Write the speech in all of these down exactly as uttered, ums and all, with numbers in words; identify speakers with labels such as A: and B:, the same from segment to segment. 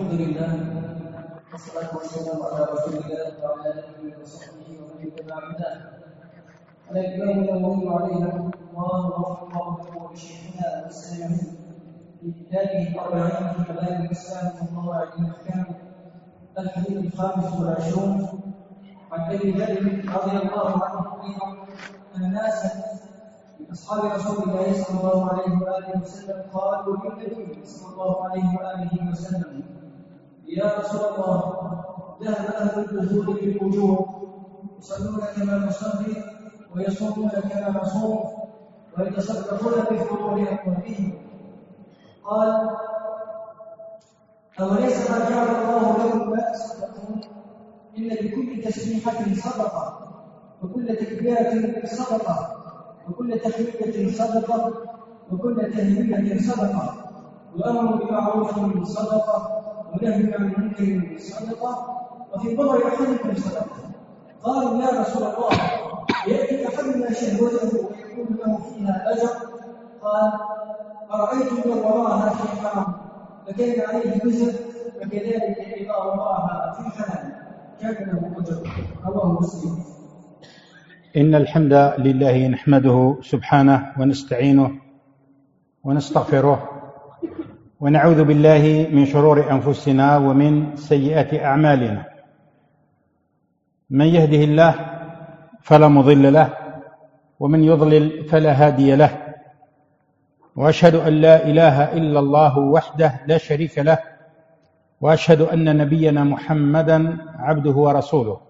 A: الحمد لله والصلاة والسلام على رسول الله وعلى آله وصحبه ومن تبع هداه. على الإمام النووي عليه رحمه الله وغفر الله له ولشيخنا والسامعين في كتابه الأربعين في كلام الإسلام وقواعد الأحكام. الحديث الخامس والعشرون عن أبي ذر رضي الله عنه أيضا أن ناسا من أصحاب رسول الله صلى الله عليه وآله وسلم قالوا للنبي صلى الله عليه وآله وسلم: يا رسول الله، ذهب أهل الدخول في الوجوه يصلون كما نصلي ويصومون كما نصوم ويتصدقون بفروع أموالهم. قال: أوليس قد جعل الله لكم ما تصدقون؟ إن بكل تسبيحة صدقة، وكل تكبيرة صدقة، وكل تحميدة صدقة، وكل تهليلة صدقة، وأمر بمعروف صدقة، ونهي عن منكر صدقة، وفي بضع أحدكم صدقة. قالوا: يا رسول الله، يأتي أحدنا شهوته ويكون له فيها أجر؟ قال: أرأيتم لو وراها في حرام فكان عليه وزر، فكذلك إذا وراها في حلال كان له أجر. رواه مسلم.
B: إن الحمد لله نحمده سبحانه ونستعينه ونستغفره ونعوذ بالله من شرور أنفسنا ومن سيئات أعمالنا. من يهده الله فلا مضل له، ومن يضلل فلا هادي له، وأشهد أن لا إله إلا الله وحده لا شريك له، وأشهد أن نبينا محمدا عبده ورسوله.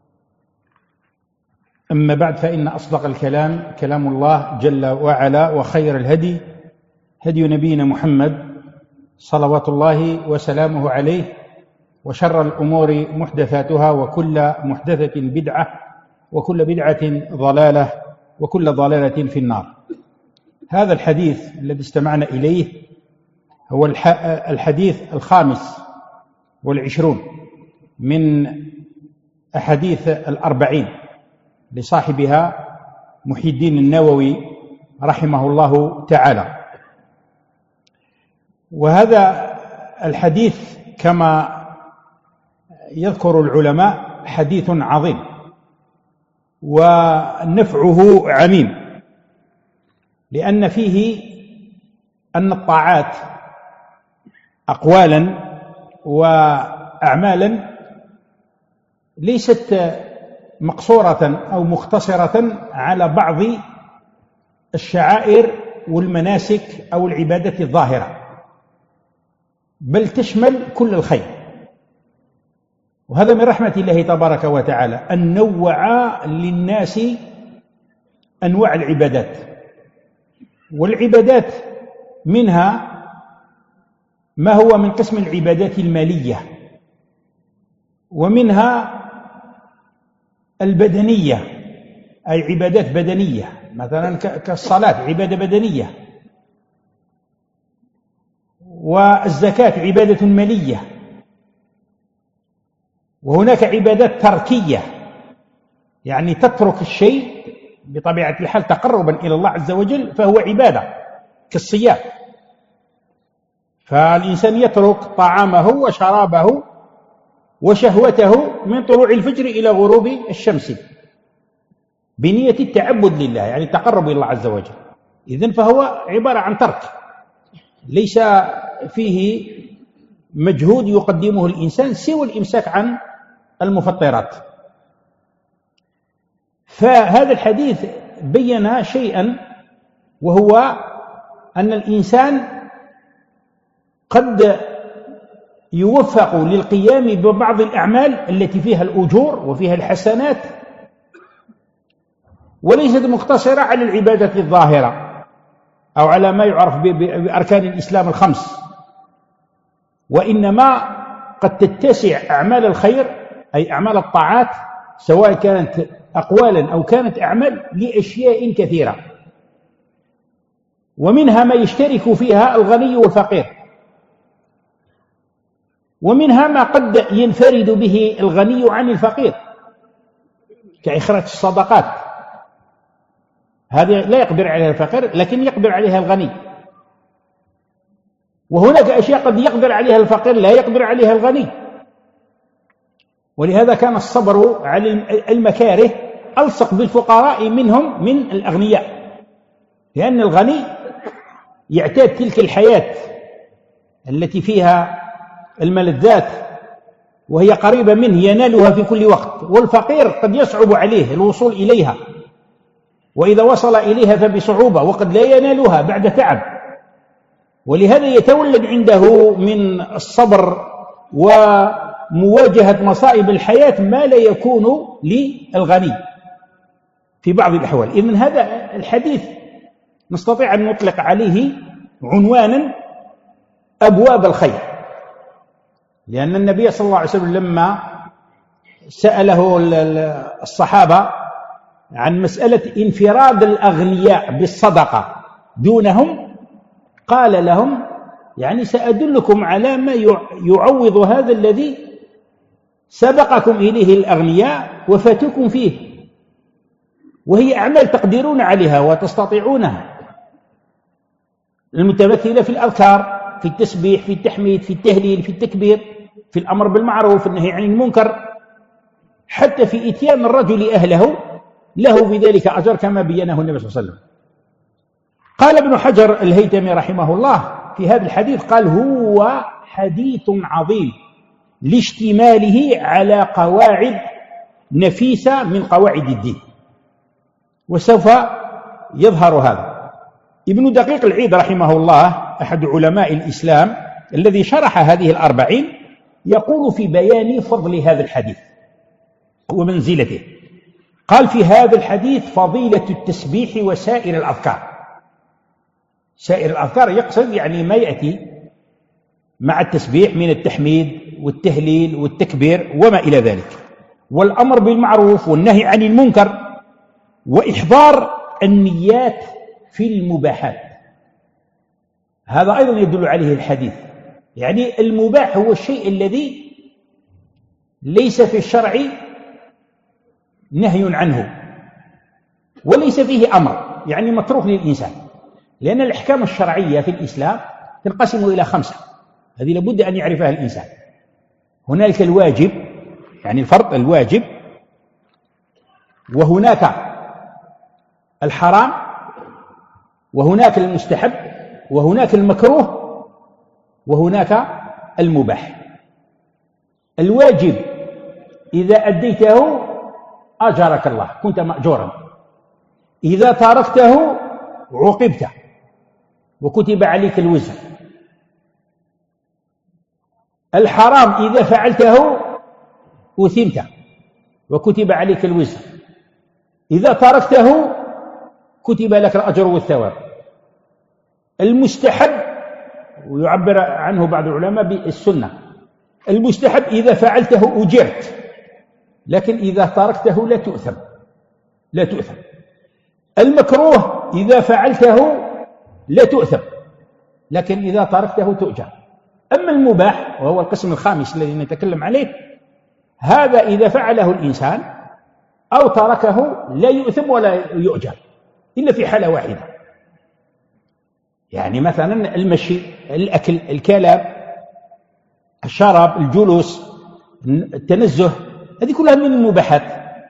B: أما بعد، فإن أصدق الكلام كلام الله جل وعلا، وخير الهدي هدي نبينا محمد صلوات الله وسلامه عليه، وشر الأمور محدثاتها، وكل محدثة بدعة، وكل بدعة ضلالة، وكل ضلالة في النار. هذا الحديث الذي استمعنا إليه هو الحديث الخامس والعشرون من أحاديث الأربعين لصاحبها محي الدين النووي رحمه الله تعالى. وهذا الحديث كما يذكر العلماء حديث عظيم ونفعه عميم، لأن فيه أن الطاعات أقوالا وأعمالا ليست مقصورة أو مختصرة على بعض الشعائر والمناسك أو العبادة الظاهرة، بل تشمل كل الخير. وهذا من رحمة الله تبارك وتعالى أن نوع للناس أنواع العبادات. والعبادات منها ما هو من قسم العبادات المالية، ومنها البدنية، أي عبادات بدنية، مثلا كالصلاة عبادة بدنية، والزكاة عبادة مالية. وهناك عبادات تركية، يعني تترك الشيء بطبيعة الحال تقربا إلى الله عز وجل، فهو عبادة كالصيام. فالإنسان يترك طعامه وشرابه وشهوته من طلوع الفجر إلى غروب الشمس بنية التعبد لله، يعني التقرب إلى الله عز وجل. إذن فهو عبارة عن ترك، ليس فيه مجهود يقدمه الإنسان سوى الإمساك عن المفطرات. فهذا الحديث بين شيئا، وهو أن الإنسان قد يوفق للقيام ببعض الأعمال التي فيها الأجور وفيها الحسنات، وليست مقتصرة على العبادة الظاهرة أو على ما يعرف بأركان الإسلام الخمس، وإنما قد تتسع أعمال الخير أي أعمال الطاعات، سواء كانت أقوالا أو كانت أعمال، لأشياء كثيرة، ومنها ما يشترك فيها الغني والفقير، ومنها ما قد ينفرد به الغني عن الفقير كإخراج الصدقات، هذه لا يقدر عليها الفقير لكن يقدر عليها الغني. وهناك أشياء قد يقدر عليها الفقير لا يقدر عليها الغني. ولهذا كان الصبر على المكاره ألصق بالفقراء منهم من الأغنياء، لأن الغني يعتاد تلك الحياة التي فيها الملذات وهي قريبة منه ينالها في كل وقت، والفقير قد يصعب عليه الوصول إليها، وإذا وصل إليها فبصعوبة وقد لا ينالها بعد تعب. ولهذا يتولد عنده من الصبر ومواجهة مصائب الحياة ما لا يكون للغني في بعض الأحوال. إذن هذا الحديث نستطيع أن نطلق عليه عنوانا أبواب الخير، لأن النبي صلى الله عليه وسلم لما سأله الصحابة عن مسألة انفراد الأغنياء بالصدقة دونهم قال لهم يعني سأدلكم على ما يعوض هذا الذي سبقكم إليه الأغنياء وفاتكم فيه، وهي أعمال تقدرون عليها وتستطيعونها، المتمثلة في الأذكار، في التسبيح، في التحميد، في التهليل، في التكبير، في الأمر بالمعروف، في النهي عن المنكر، حتى في إتيان الرجل أهله له بذلك أجر كما بينه النبي صلى الله عليه وسلم. قال ابن حجر الهيثمي رحمه الله في هذا الحديث قال هو حديث عظيم لاشتماله على قواعد نفيسة من قواعد الدين، وسوف يظهر هذا. ابن دقيق العيد رحمه الله أحد علماء الإسلام الذي شرح هذه الأربعين يقول في بيان فضل هذا الحديث ومنزلته، قال في هذا الحديث فضيلة التسبيح وسائر الأذكار. سائر الأذكار يقصد يعني ما يأتي مع التسبيح من التحميد والتهليل والتكبير وما إلى ذلك، والأمر بالمعروف والنهي عن المنكر، وإحضار النيات في المباحات. هذا أيضا يدل عليه الحديث، يعني المباح هو الشيء الذي ليس في الشرع نهي عنه وليس فيه أمر، يعني متروك للإنسان، لأن الأحكام الشرعية في الإسلام تنقسم إلى خمسة، هذه لابد أن يعرفها الإنسان. هناك الواجب يعني الفرض الواجب، وهناك الحرام، وهناك المستحب، وهناك المكروه، وهناك المباح. الواجب إذا أديته أجرك الله، كنت مأجورا، إذا تركته عوقبت وكتب عليك الوزر. الحرام إذا فعلته أثمت وكتب عليك الوزر، إذا تركته كتب لك الأجر والثواب. المستحب ويعبر عنه بعض العلماء بالسنة، المستحب إذا فعلته أجرت، لكن إذا تركته لا تؤثم لا تؤثم. المكروه إذا فعلته لا تؤثم، لكن إذا تركته تؤجر. أما المباح وهو القسم الخامس الذي نتكلم عليه، هذا إذا فعله الإنسان أو تركه لا يؤثم ولا يؤجر إلا في حالة واحدة، يعني مثلا المشي، الأكل، الكلام، الشراب، الجلوس، التنزه، هذه كلها من المباحات.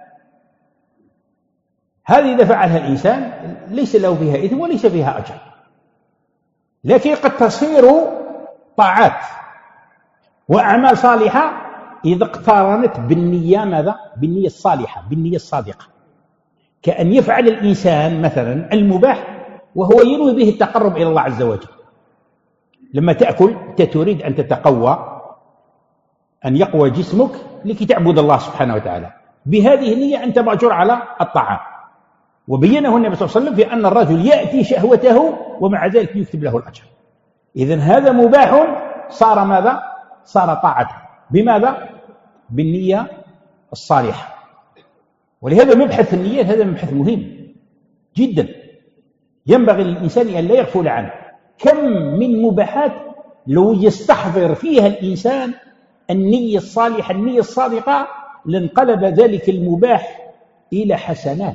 B: هذه إذا فعلها الإنسان ليس له فيها إثم وليس فيها أجر، لكن قد تصير طاعات وأعمال صالحة إذا اقترنت بالنية ماذا؟ بالنية الصالحة، بالنية الصادقة. كأن يفعل الإنسان مثلا المباح وهو ينوي به التقرب إلى الله عز وجل. لما تأكل تريد أن تتقوى، أن يقوى جسمك لكي تعبد الله سبحانه وتعالى، بهذه النية أنت مأجور على الطعام. وبينه النبي صلى الله عليه وسلم في أن الرجل يأتي شهوته ومع ذلك يكتب له الأجر. إذن هذا مباح صار ماذا؟ صار طاعة. بماذا؟ بالنية الصالحة. ولهذا مبحث النيات هذا مبحث مهم جدا، ينبغي للإنسان أن لا يغفل عنه. كم من مباحات لو يستحضر فيها الإنسان النية الصالحة، النية الصادقة، لانقلب ذلك المباح إلى حسنات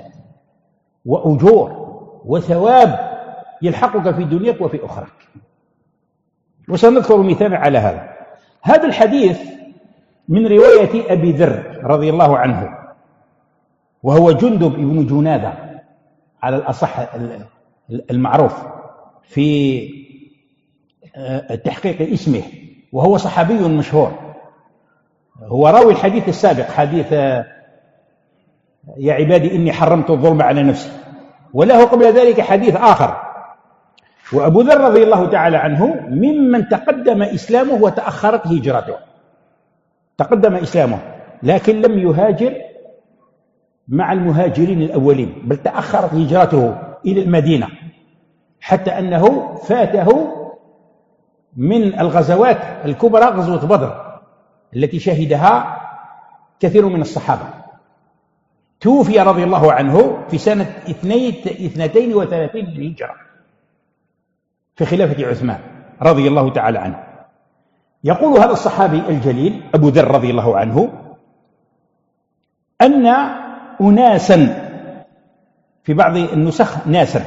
B: وأجور وثواب يلحقك في دنياك وفي أخرك. وسنذكر مثالا على هذا. هذا الحديث من رواية أبي ذر رضي الله عنه، وهو جندب بن جنادة على الأصح المعروف في تحقيق اسمه، وهو صحابي مشهور، هو راوي الحديث السابق، حديث يا عبادي إني حرمت الظلم على نفسي، وله قبل ذلك حديث آخر. وأبو ذر رضي الله تعالى عنه ممن تقدم إسلامه وتأخرت هجرته، تقدم إسلامه لكن لم يهاجر مع المهاجرين الأولين، بل تأخرت هجرته إلى المدينة، حتى أنه فاته من الغزوات الكبرى غزوة بدر التي شهدها كثير من الصحابة. توفي رضي الله عنه في سنة اثنتين وثلاثين للهجرة في خلافة عثمان رضي الله تعالى عنه. يقول هذا الصحابي الجليل أبو ذر رضي الله عنه أن أناسا، في بعض النسخ ناسا،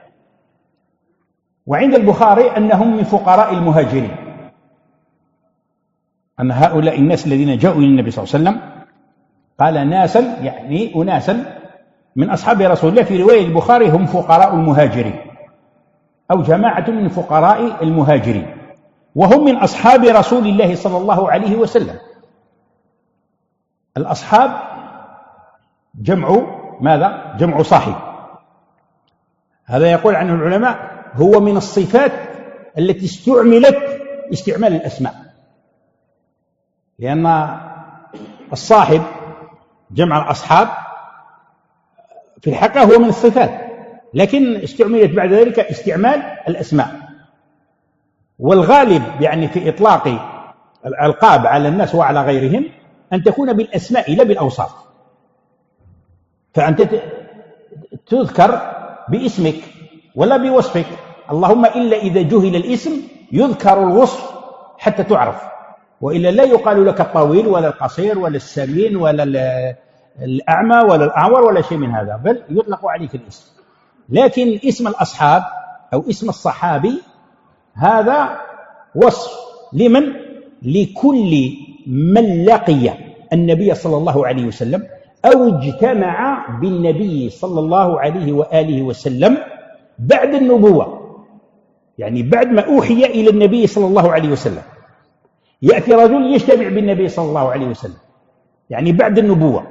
B: وعند البخاري أنهم من فقراء المهاجرين، أن هؤلاء الناس الذين جاءوا إلى النبي صلى الله عليه وسلم، قال ناسا يعني أناسا من أصحاب رسول الله، في رواية البخاري هم فقراء المهاجرين أو جماعة من فقراء المهاجرين، وهم من أصحاب رسول الله صلى الله عليه وسلم. الأصحاب جمع ماذا؟ جمع صاحب. هذا يقول عنه العلماء هو من الصفات التي استعملت استعمال الأسماء، لأن الصاحب جمع الأصحاب في الحقيقة هو من الصفات، لكن استعملت بعد ذلك استعمال الأسماء. والغالب يعني في إطلاق الألقاب على الناس وعلى غيرهم أن تكون بالأسماء لا بالأوصاف، فأنت تذكر باسمك ولا بوصفك، اللهم إلا إذا جهل الاسم يذكر الوصف حتى تعرف، وإلا لا يقال لك الطويل ولا القصير ولا السمين ولا الأعمى ولا الأعور ولا شيء من هذا، بل يطلق عليك الاسم. لكن اسم الأصحاب أو اسم الصحابي هذا وصف لمن؟ لكل من لقي النبي صلى الله عليه وسلم أو اجتمع بالنبي صلى الله عليه وآله وسلم بعد النبوة، يعني بعد ما أوحي إلى النبي صلى الله عليه وسلم يأتي رجل يجتمع بالنبي صلى الله عليه وسلم، يعني بعد النبوة،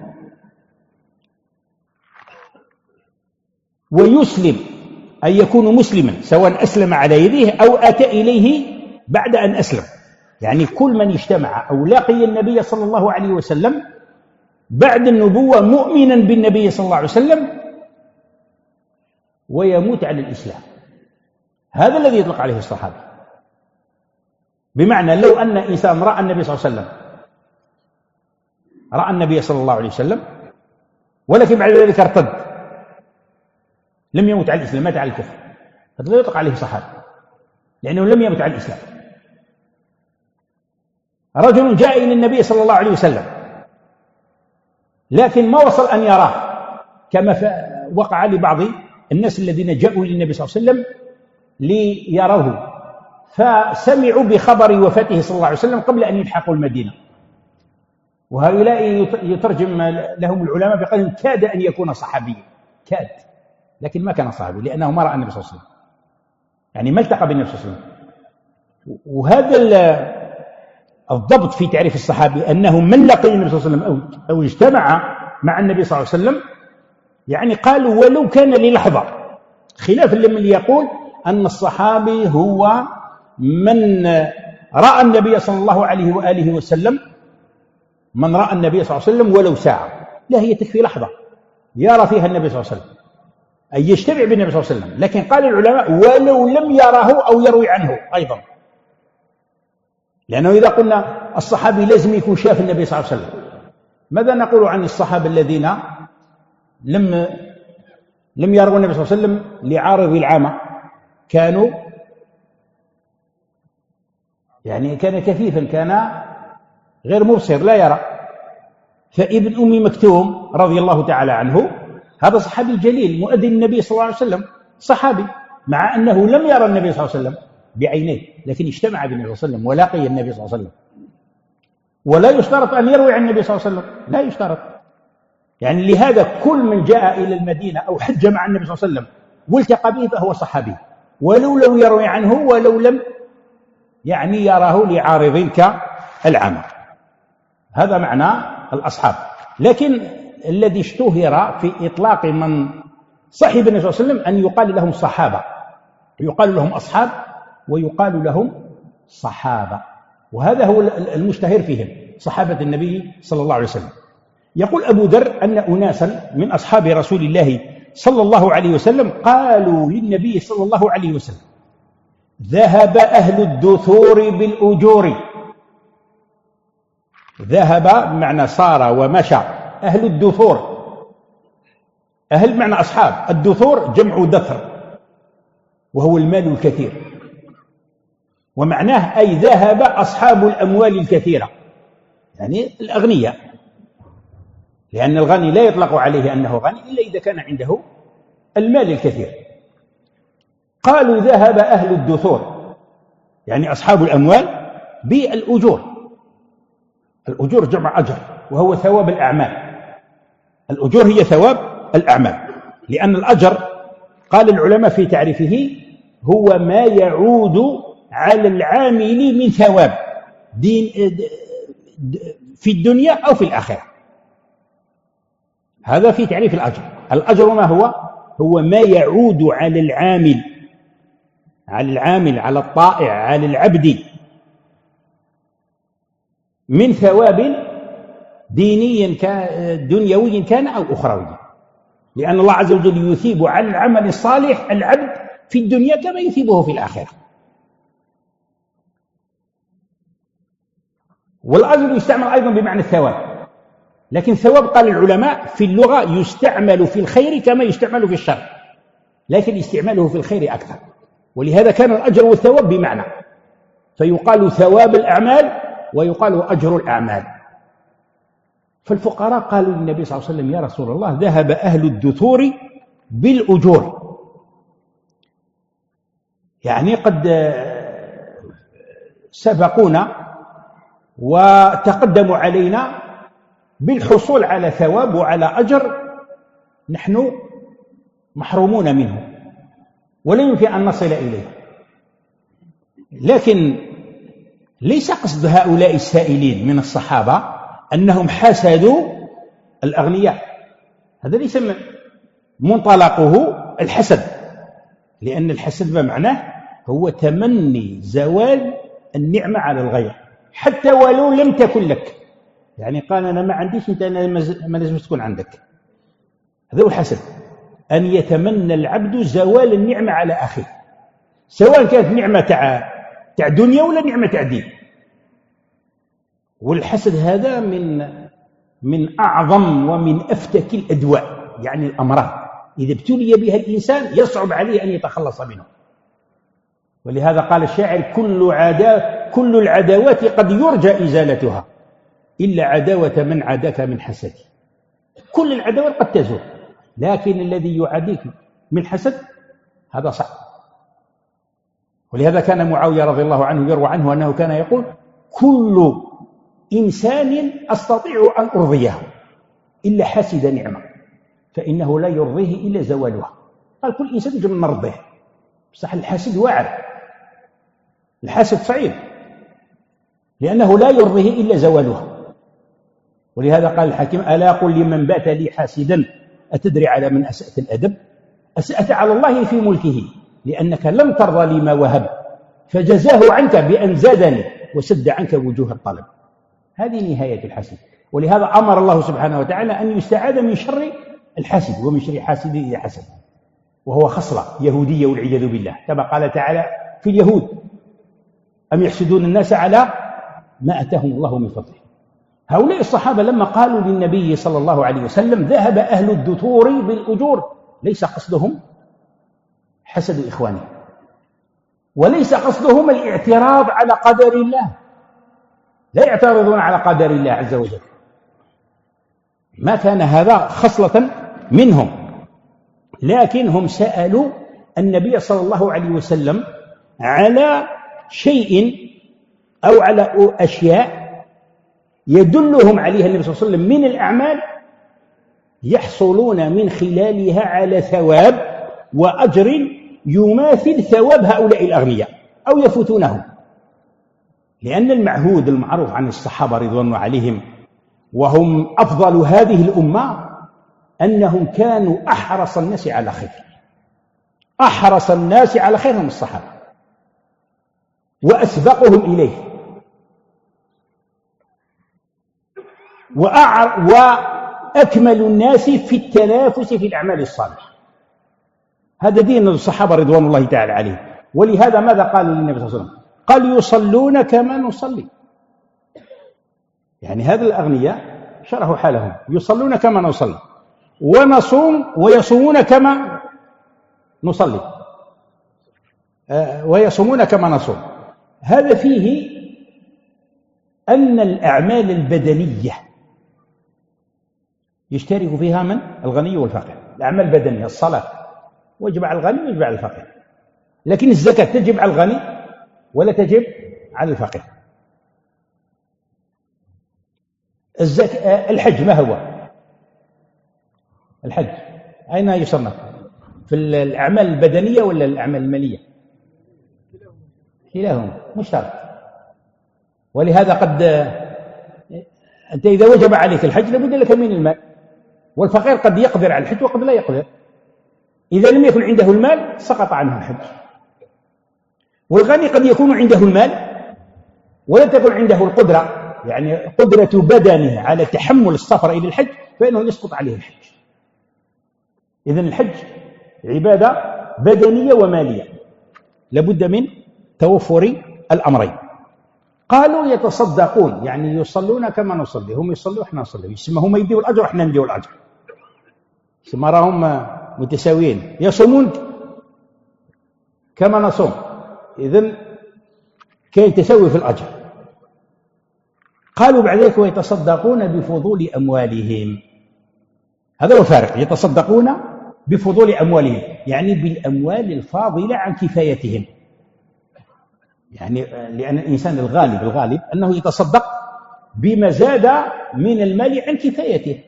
B: ويسلم أن يكون مسلما سواء أسلم على يديه أو أتى إليه بعد أن أسلم، يعني كل من اجتمع أو لقي النبي صلى الله عليه وسلم بعد النبوة مؤمنا بالنبي صلى الله عليه وسلم ويموت على الإسلام، هذا الذي يطلق عليه الصحابة. بمعنى لو أن إنسان رأى النبي صلى الله عليه وسلم رأى النبي صلى الله عليه وسلم ولكن بعد ذلك ارتد، لم يمت على الإسلام، مات على الكفر، هذا لا يطلق عليه صحابي، لأنه لم يمت على الإسلام. رجل جاء إلى النبي صلى الله عليه وسلم لكن ما وصل أن يراه، كما وقع لبعض الناس الذين جاءوا للنبي صلى الله عليه وسلم ليروه، فسمعوا بخبر وفاته صلى الله عليه وسلم قبل أن يلحقوا المدينة، وهؤلاء يترجم لهم العلماء بقول كاد أن يكون صحابيا، كاد، لكن ما كان صحابي لأنه ما رأى النبي صلى الله عليه وسلم، يعني ما التقى بالنبي صلى الله عليه وسلم. وهذا الضبط في تعريف الصحابي أنه من لقي النبي صلى الله عليه وسلم أو, أو اجتمع مع النبي صلى الله عليه وسلم، يعني قالوا ولو كان للحظة، خلاف لمن يقول أن الصحابي هو من رأى النبي صلى الله عليه وآله وسلم، من رأى النبي صلى الله عليه وسلم ولو ساعة، لا، هي تكفي لحظة يرى فيها النبي صلى الله عليه وسلم أي يجتمع بالنبي صلى الله عليه وسلم، لكن قال العلماء ولو لم يراه أو يروي عنه أيضا، لأنه إذا قلنا الصحابي لازم يكون شاف النبي صلى الله عليه وسلم، ماذا نقول عن الصحابة الذين لم لم يروا النبي صلى الله عليه وسلم لعارض العامة، كانوا يعني كان كفيفا، كان غير مبصر لا يرى. فابن أم مكتوم رضي الله تعالى عنه هذا صحابي جليل مؤذن النبي صلى الله عليه وسلم، صحابي، مع أنه لم يرى النبي صلى الله عليه وسلم، بعينيه، لكن اجتمع بالنبي صلى الله عليه وسلم ولاقي النبي صلى الله عليه وسلم. ولا يشترط أن يروي عن النبي صلى الله عليه وسلم، لا يشترط. يعني لهذا كل من جاء إلى المدينة أو حج مع النبي صلى الله عليه وسلم والتقى به فهو صحابي، ولو لم يروي عنه ولو لم يعني يراه لعارض كالعامة. هذا معنى الأصحاب. لكن الذي اشتهر في إطلاق من صحب النبي صلى الله عليه وسلم أن يقال لهم صحابة، يقال لهم أصحاب ويقال لهم صحابة، وهذا هو المشتهر فيهم، صحابة النبي صلى الله عليه وسلم. يقول أبو ذر أن أناسا من أصحاب رسول الله صلى الله عليه وسلم قالوا للنبي صلى الله عليه وسلم: ذهب أهل الدثور بالأجور. ذهب بمعنى صار ومشى، أهل الدثور، أهل معنى أصحاب، الدثور جمع دثر وهو المال الكثير، ومعناه أي ذهب أصحاب الأموال الكثيرة، يعني الأغنياء، لأن الغني لا يطلق عليه أنه غني إلا إذا كان عنده المال الكثير. قالوا ذهب أهل الدثور يعني أصحاب الأموال بالأجور. الأجور جمع أجر وهو ثواب الأعمال، الأجور هي ثواب الأعمال، لأن الأجر قال العلماء في تعريفه هو ما يعود على العامل من ثواب دين في الدنيا أو في الآخرة. هذا في تعريف الأجر. الأجر ما هو؟ هو ما يعود على العامل، على العامل على الطائع على العبد من ثواب ديني كان دنيوي كان أو أخروي، لأن الله عز وجل يثيب على العمل الصالح العبد في الدنيا كما يثيبه في الآخرة. والأجر يستعمل أيضا بمعنى الثواب، لكن الثواب قال العلماء في اللغة يستعمل في الخير كما يستعمل في الشر، لكن استعماله في الخير أكثر، ولهذا كان الأجر والثواب بمعنى، فيقال ثواب الأعمال ويقال أجر الأعمال. فالفقراء قالوا للنبي صلى الله عليه وسلم: يا رسول الله، ذهب أهل الدثور بالأجور، يعني قد سبقونا وتقدموا علينا بالحصول على ثواب وعلى أجر نحن محرومون منه ولا يمكن أن نصل إليه. لكن ليس قصد هؤلاء السائلين من الصحابة أنهم حسدوا الأغنياء، هذا ليس منطلقه الحسد، لأن الحسد بمعناه هو تمني زوال النعمة على الغير حتى ولو لم تكن لك، يعني قال أنا ما عنديش أنت ما لازم تكون عندك. هذا هو الحسد، أن يتمنى العبد زوال النعمة على أخيه، سواء كانت نعمة تاع تاع دنيا ولا نعمة تاع دين. والحسد هذا من من أعظم ومن أفتك الأدواء، يعني الأمراض إذا ابتلي بها الإنسان يصعب عليه أن يتخلص منه. ولهذا قال الشاعر: كل عدا كل العداوات قد يرجى إزالتها إلا عداوة من عاداك من حسد. كل العداوات قد تزول، لكن الذي يعاديك من حسد هذا صعب. ولهذا كان معاوية رضي الله عنه يروى عنه أنه كان يقول: كل إنسان أستطيع أن أرضيه إلا حاسد نعمة فإنه لا يرضيه إلا زوالها. قال كل إنسان يجب أن نرضيه، بصح الحاسد واعر، الحاسد صعيب لأنه لا يرضيه إلا زوالها. ولهذا قال الحكيم: ألا قل لمن بات لي حاسدا أتدري على من أسأت الأدب؟ أسأت على الله في ملكه لأنك لم ترضى لي ما وهب، فجزاه عنك بأن زادني وسد عنك وجوه الطلب. هذه نهاية الحسد. ولهذا أمر الله سبحانه وتعالى أن يستعاذ من شر الحاسد ومن شر حاسد إذا حسد، وهو خصلة يهودية والعياذ بالله، كما قال تعالى في اليهود: أم يحسدون الناس على ما أتاهم الله من فضله. هؤلاء الصحابة لما قالوا للنبي صلى الله عليه وسلم: ذهب أهل الدثور بالأجور، ليس قصدهم حسد إخوانهم، وليس قصدهم الاعتراض على قدر الله، لا يعترضون على قدر الله عز وجل، ما كان هذا خصلة منهم، لكن هم سألوا النبي صلى الله عليه وسلم على شيء أو على أشياء يدلهم عليها النبي صلى الله عليه وسلم من الأعمال يحصلون من خلالها على ثواب وأجر يماثل ثواب هؤلاء الأغنياء أو يفوتونهم. لأن المعهود المعروف عن الصحابة رضوان الله عليهم وهم أفضل هذه الأمة أنهم كانوا أحرص الناس على خير، أحرص الناس على خير هم الصحابة وأسبقهم إليه، وأكمل الناس في التنافس في الأعمال الصالحة. هذا دين الصحابة رضوان الله تعالى عليهم. ولهذا ماذا قال النبي صلى الله عليه وسلم؟ قال يصلون كما نصلي. يعني هذا الأغنياء شرحوا حالهم، يصلون كما نصلي ونصوم ويصومون كما نصلي ويصومون كما نصوم. هذا فيه أن الأعمال البدنية يشترك فيها من؟ الغني والفقير. الأعمال البدنية الصلاة ويجب على الغني ويجب على الفقير، لكن الزكاة تجب على الغني ولا تجب على الفقير. الزكاة الحج ما هو؟ الحج أين يصنف؟ في الأعمال البدنية ولا الأعمال المالية؟ كلاهما مشترك. ولهذا قد أنت إذا وجب عليك الحج لابد لك من المال، والفقير قد يقدر على الحج وقد لا يقدر. إذا لم يكن عنده المال سقط عنه الحج. والغني قد يكون عنده المال ولا تكون عنده القدرة، يعني قدرة بدنه على تحمل السفر إلى الحج، فإنه يسقط عليه الحج. إذن الحج عبادة بدنية ومالية، لابد من توفر الأمرين. قالوا يتصدقون، يعني يصلون كما نصلي، هم يصلوا احنا نصلي، يسمى هم يديوا الأجر احنا نديوا الأجر، يسمى راهم متساويين. يصومون كما نصوم، إذن كاين تساوي في الأجر. قالوا بعد ذلك ويتصدقون بفضول أموالهم. هذا هو الفارق، يتصدقون بفضول أموالهم يعني بالأموال الفاضلة عن كفايتهم. يعني لأن الإنسان الغالب الغالب أنه يتصدق بما زاد من المال عن كفايته،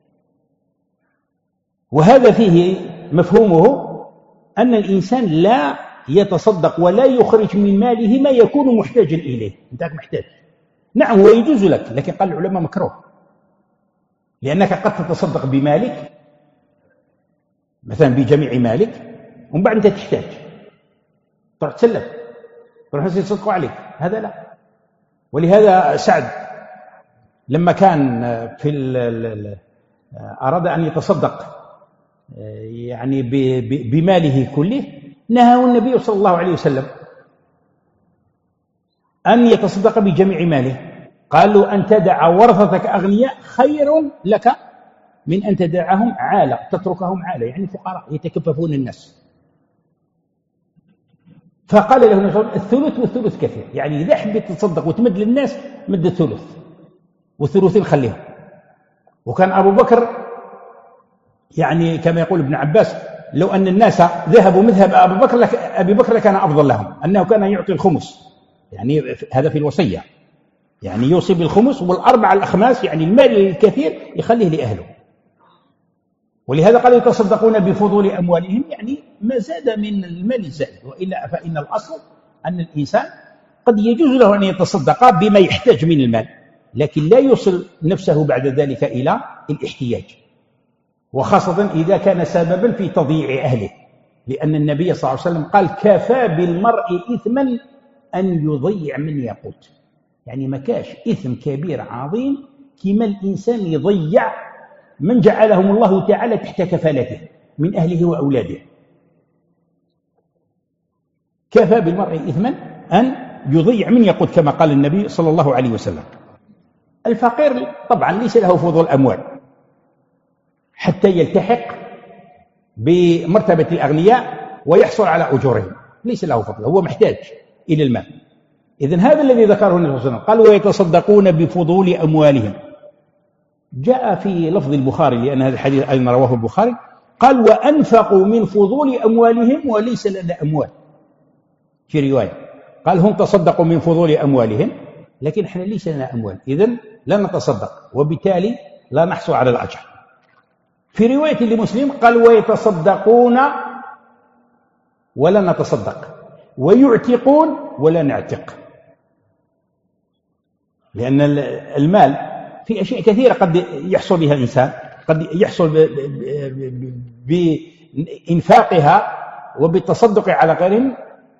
B: وهذا فيه مفهومه أن الإنسان لا يتصدق ولا يخرج من ماله ما يكون محتاجا إليه. أنت محتاج، نعم هو يجوز لك، لكن قال العلماء مكروه، لأنك قد تتصدق بمالك مثلا بجميع مالك ومن بعد أنت تحتاج تروح تسلف تروح يصدقوا عليك، هذا لا. ولهذا سعد لما كان في أراد أن يتصدق يعني بماله كله نهاه النبي صلى الله عليه وسلم أن يتصدق بجميع ماله. قالوا أن تدع ورثتك أغنياء خير لك من أن تدعهم عالة، تتركهم عالة يعني فقراء يتكففون الناس. فقال له النبي الثلث والثلث كثير، يعني إذا حبيت تتصدق وتمد للناس مد الثلث والثلثين خليهم. وكان أبو بكر يعني كما يقول ابن عباس لو أن الناس ذهبوا مذهب أبو بكر لك أبي بكر لكان أفضل لهم، أنه كان يعطي الخمس، يعني هذا في الوصية، يعني يوصي بالخمس والأربع الأخماس، يعني المال الكثير يخليه لأهله. ولهذا قالوا يتصدقون بفضول أموالهم، يعني ما زاد من المال الزائد. وإلا فإن الأصل أن الإنسان قد يجوز له أن يتصدق بما يحتاج من المال، لكن لا يوصل نفسه بعد ذلك إلى الاحتياج، وخاصة إذا كان سببا في تضييع أهله، لأن النبي صلى الله عليه وسلم قال كفى بالمرء إثما أن يضيع من يقوت. يعني ما كاش إثم كبير عظيم كما الإنسان يضيع من جعلهم الله تعالى تحت كفالته من أهله وأولاده. كفى بالمرء إثما أن يضيع من يقوت كما قال النبي صلى الله عليه وسلم. الفقير طبعا ليس له فضول أموال حتى يلتحق بمرتبة الأغنياء ويحصل على أجورهم، ليس له فضل، هو محتاج إلى المال. إذن هذا الذي ذكره النبي صلى الله عليه وسلم، قال ويتصدقون بفضول أموالهم. جاء في لفظ البخاري لأن هذا الحديث أيضا رواه البخاري، قال وأنفقوا من فضول أموالهم وليس لنا أموال. في رواية قال هم تصدقوا من فضول أموالهم، لكن احنا ليس لنا أموال، إذن لا نتصدق، وبالتالي لا نحصل على الأجر. في رواية لمسلم قال ويتصدقون ولا نتصدق، ويعتقون ولا نعتق، لأن المال في أشياء كثيرة قد يحصل بها الإنسان، قد يحصل بإنفاقها وبالتصدق على غيرهم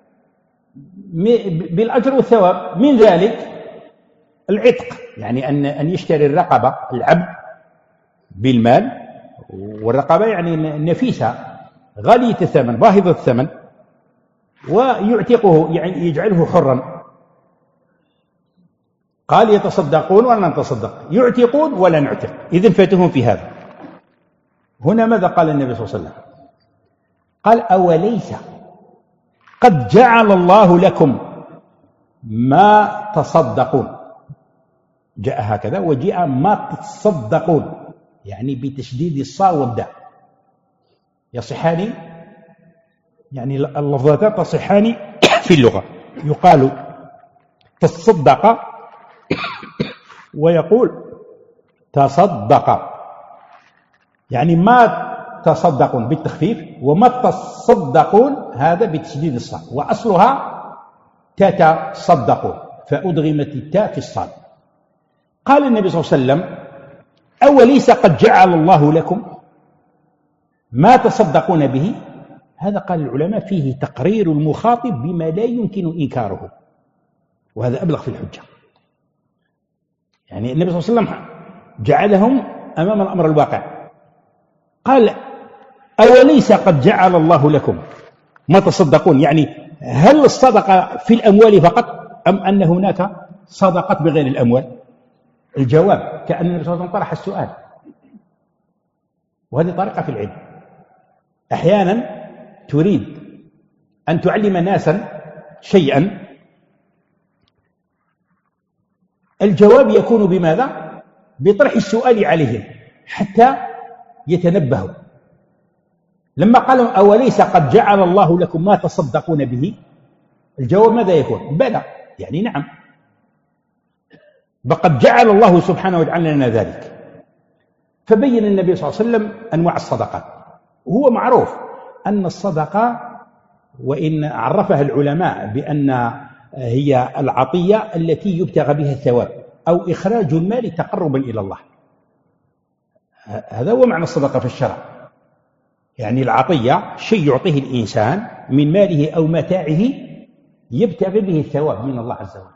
B: بالأجر والثواب. من ذلك العتق، يعني أن أن يشتري الرقبة العبد بالمال، والرقبة يعني نفيسة غالية الثمن باهظة الثمن، ويعتقه يعني يجعله حرا. قال يتصدقون ولا نتصدق، يعتقون ولا نعتق، إذن فاتهم في هذا. هنا ماذا قال النبي صلى الله عليه وسلم؟ قال أوليس قد جعل الله لكم ما تصدقون، جاء هكذا، وجاء ما تصدقون يعني بتشديد الصاء والداء، يصحان يعني اللفظتان تصحان في اللغة، يقال تصدق ويقول تصدق، يعني ما تصدقون بالتخفيف، وما تصدقون هذا بتشديد الصاد، وأصلها تتصدقون فأدغمت التاء في الصاد. قال النبي صلى الله عليه وسلم أوليس قد جعل الله لكم ما تصدقون به؟ هذا قال العلماء فيه تقرير المخاطب بما لا يمكن إنكاره، وهذا أبلغ في الحجة. يعني النبي صلى الله عليه وسلم جعلهم أمام الأمر الواقع، قال أوليس قد جعل الله لكم ما تصدقون، يعني هل الصدقة في الأموال فقط أم أن هناك صدقة بغير الأموال؟ الجواب كأن النبي صلى الله عليه وسلم طرح السؤال، وهذه طريقة في العلم. أحيانا تريد أن تعلم ناسا شيئا، الجواب يكون بماذا؟ بطرح السؤال عليهم حتى يتنبهوا. لما قالوا أوليس قد جعل الله لكم ما تصدقون به، الجواب ماذا يكون؟ بلى، يعني نعم، وقد جعل الله سبحانه وتعالى لنا ذلك. فبين النبي صلى الله عليه وسلم أنواع الصدقات. وهو معروف أن الصدقة، وإن عرفها العلماء بأن هي العطية التي يبتغى بها الثواب أو إخراج المال تقربا إلى الله، هذا هو معنى الصدقة في الشرع. يعني العطية شيء يعطيه الإنسان من ماله أو متاعه يبتغي به الثواب من الله عز وجل.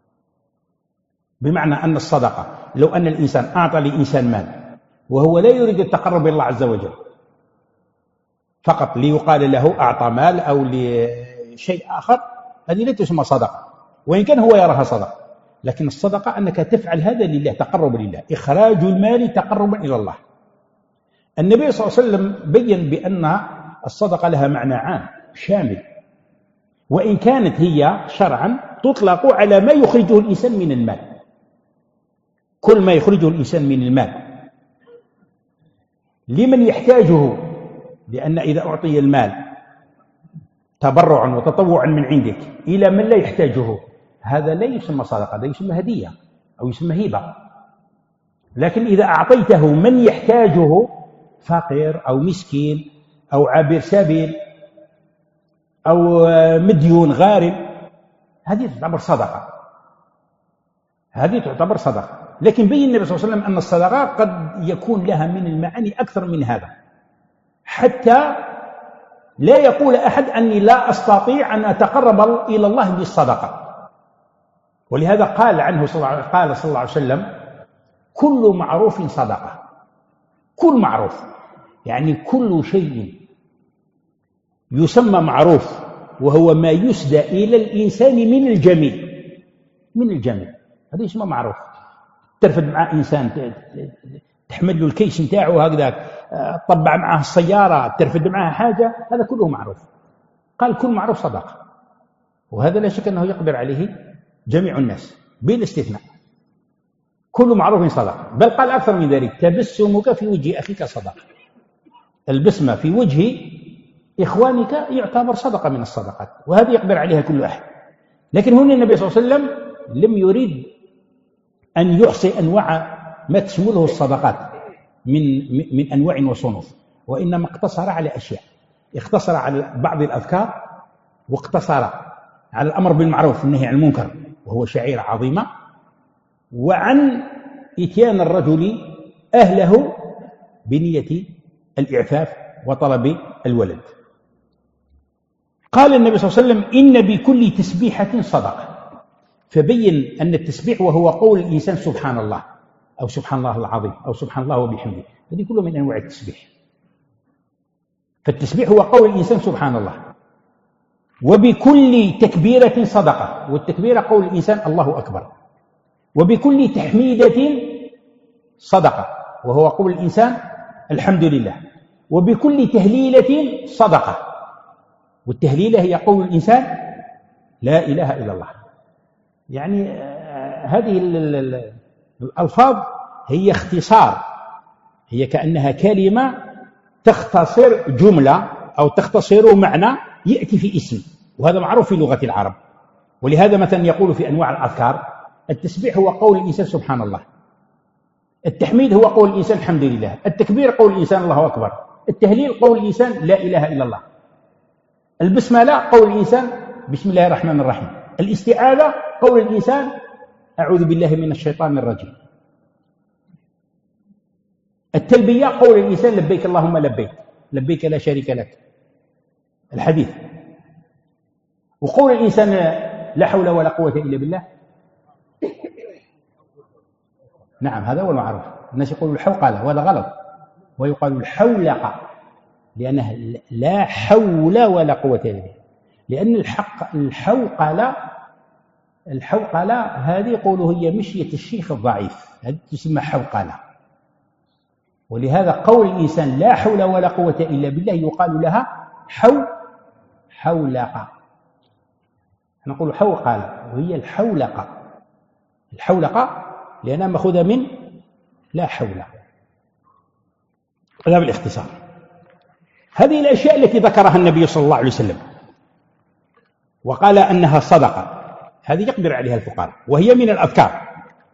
B: بمعنى أن الصدقة لو أن الإنسان أعطى لإنسان مال وهو لا يريد التقرب إلى الله عز وجل، فقط ليقال له أعطى مال أو لشيء آخر، هذه لا تسمى صدقة، وإن كان هو يراها صدقة. لكن الصدقة أنك تفعل هذا لله، تقرب لله، إخراج المال تقربا إلى الله. النبي صلى الله عليه وسلم بين بأن الصدقة لها معنى عام شامل، وإن كانت هي شرعا تطلق على ما يخرجه الإنسان من المال، كل ما يخرجه الإنسان من المال لمن يحتاجه، لأن إذا أعطي المال تبرعا وتطوعا من عندك إلى من لا يحتاجه، هذا لا يسمى صدقة، هذا يسمى هدية أو يسمى هبة. لكن إذا أعطيته من يحتاجه، فقير أو مسكين أو عابر سبيل أو مديون غارم، هذه تعتبر صدقة، هذه تعتبر صدقة. لكن بين النبي صلى الله عليه وسلم أن الصدقة قد يكون لها من المعاني أكثر من هذا، حتى لا يقول أحد أني لا أستطيع أن أتقرب إلى الله بالصدقة. ولهذا قال عنه صلى الله قال صلى الله عليه وسلم كل معروف صدقة. كل معروف يعني كل شيء يسمى معروف، وهو ما يسدى إلى الإنسان من الجميل، من الجميل هذا يسمى معروف. ترفد مع إنسان، تحمل له الكيس نتاعه هكذا، تطبع معه السيارة، ترفد معه حاجة، هذا كله معروف. قال كل معروف صدقة، وهذا لا شك أنه يقدر عليه جميع الناس بلا استثناء. كل معروف صدقة، بل قال أكثر من ذلك: تبسمك في وجه أخيك صدقة. البسمة في وجه إخوانك يعتبر صدقة من الصدقات، وهذه يقدر عليها كل أحد. لكن هنا النبي صلى الله عليه وسلم لم يريد أن يحصي أنواع ما تشمله الصدقات من من أنواع وصنوف، وإنما اقتصر على أشياء. اقتصر على بعض الأذكار، واقتصر على الأمر بالمعروف والنهي عن المنكر وهو شعيرة عظيمة، وعن إتيان الرجل أهله بنية الإعفاف وطلب الولد. قال النبي صلى الله عليه وسلم: إن بكل تسبيحة صدقة. فبين أن التسبيح وهو قول الإنسان سبحان الله أو سبحان الله العظيم أو سبحان الله وبحمده، هذه كله من أنواع التسبيح. فالتسبيح هو قول الإنسان سبحان الله. وبكل تكبيرة صدقة، والتكبيرة قول الإنسان الله أكبر. وبكل تحميدة صدقة، وهو قول الإنسان الحمد لله. وبكل تهليلة صدقة، والتهليلة هي قول الإنسان لا إله إلا الله. يعني هذه الألفاظ هي اختصار، هي كأنها كلمة تختصر جملة أو تختصر معنى يأتي في اسم، وهذا معروف في لغة العرب. ولهذا مثلا يقول في أنواع الأذكار: التسبيح هو قول الإنسان سبحان الله، التحميد هو قول الإنسان الحمد لله، التكبير قول الإنسان الله أكبر، التهليل قول الإنسان لا إله إلا الله، البسملة قول الإنسان بسم الله الرحمن الرحيم، الاستعاذة قول الإنسان أعوذ بالله من الشيطان الرجيم، التلبية قول الإنسان لبيك اللهم لبيك، لبيك لا شريك لك، الحديث. وقول الإنسان لا حول ولا قوة إلا بالله، نعم هذا هو المعروف. الناس يقولوا الحوقلة وهذا غلط، ويقال الحولقة، لأنها لا حول ولا قوة إلا بالله. لأن الحق الحوقلة الحوقلة هذه يقولوا هي مشية الشيخ الضعيف، هذه تسمى حوقلة. ولهذا قول الإنسان لا حول ولا قوة إلا بالله يقال لها حو حولقة. نقول حوقلة وهي الحولقة. الحولقة لأنها مأخوذة من لا حول. هذا بالاختصار. هذه الأشياء التي ذكرها النبي صلى الله عليه وسلم وقال أنها صدقة، هذه يقدر عليها الفقراء، وهي من الأذكار،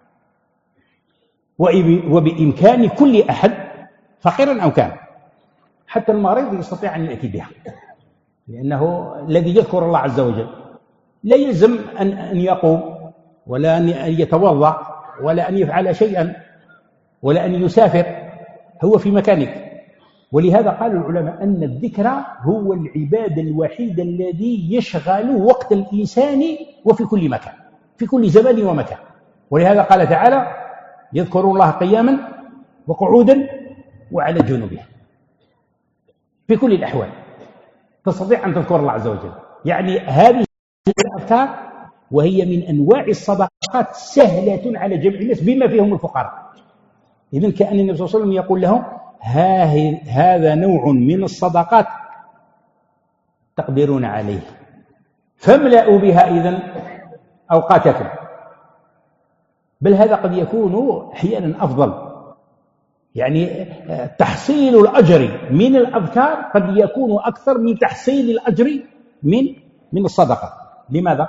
B: وبإمكان كل أحد فقيرا أو كان، حتى المريض يستطيع أن يأتي بها، لأنه الذي يذكر الله عز وجل لا يلزم أن يقوم ولا أن يتوضأ ولا أن يفعل شيئا ولا أن يسافر، هو في مكانك. ولهذا قال العلماء أن الذكر هو العبادة الوحيد الذي يشغل وقت الإنسان وفي كل مكان، في كل زمان ومكان. ولهذا قال تعالى: يذكرون الله قياما وقعودا وعلى جنوبهم. في كل الأحوال تستطيع أن تذكر الله عز وجل. يعني هذه الأذكار وهي من أنواع الصدقات سهلة على جميع الناس بما فيهم الفقراء. إذن كأن النبي صلى الله عليه وسلم يقول لهم: هذا نوع من الصدقات تقدرون عليه، فاملأوا بها إذن أوقاتكم. بل هذا قد يكون أحيانا أفضل، يعني تحصيل الأجر من الأذكار قد يكون أكثر من تحصيل الأجر من من الصدقة. لماذا؟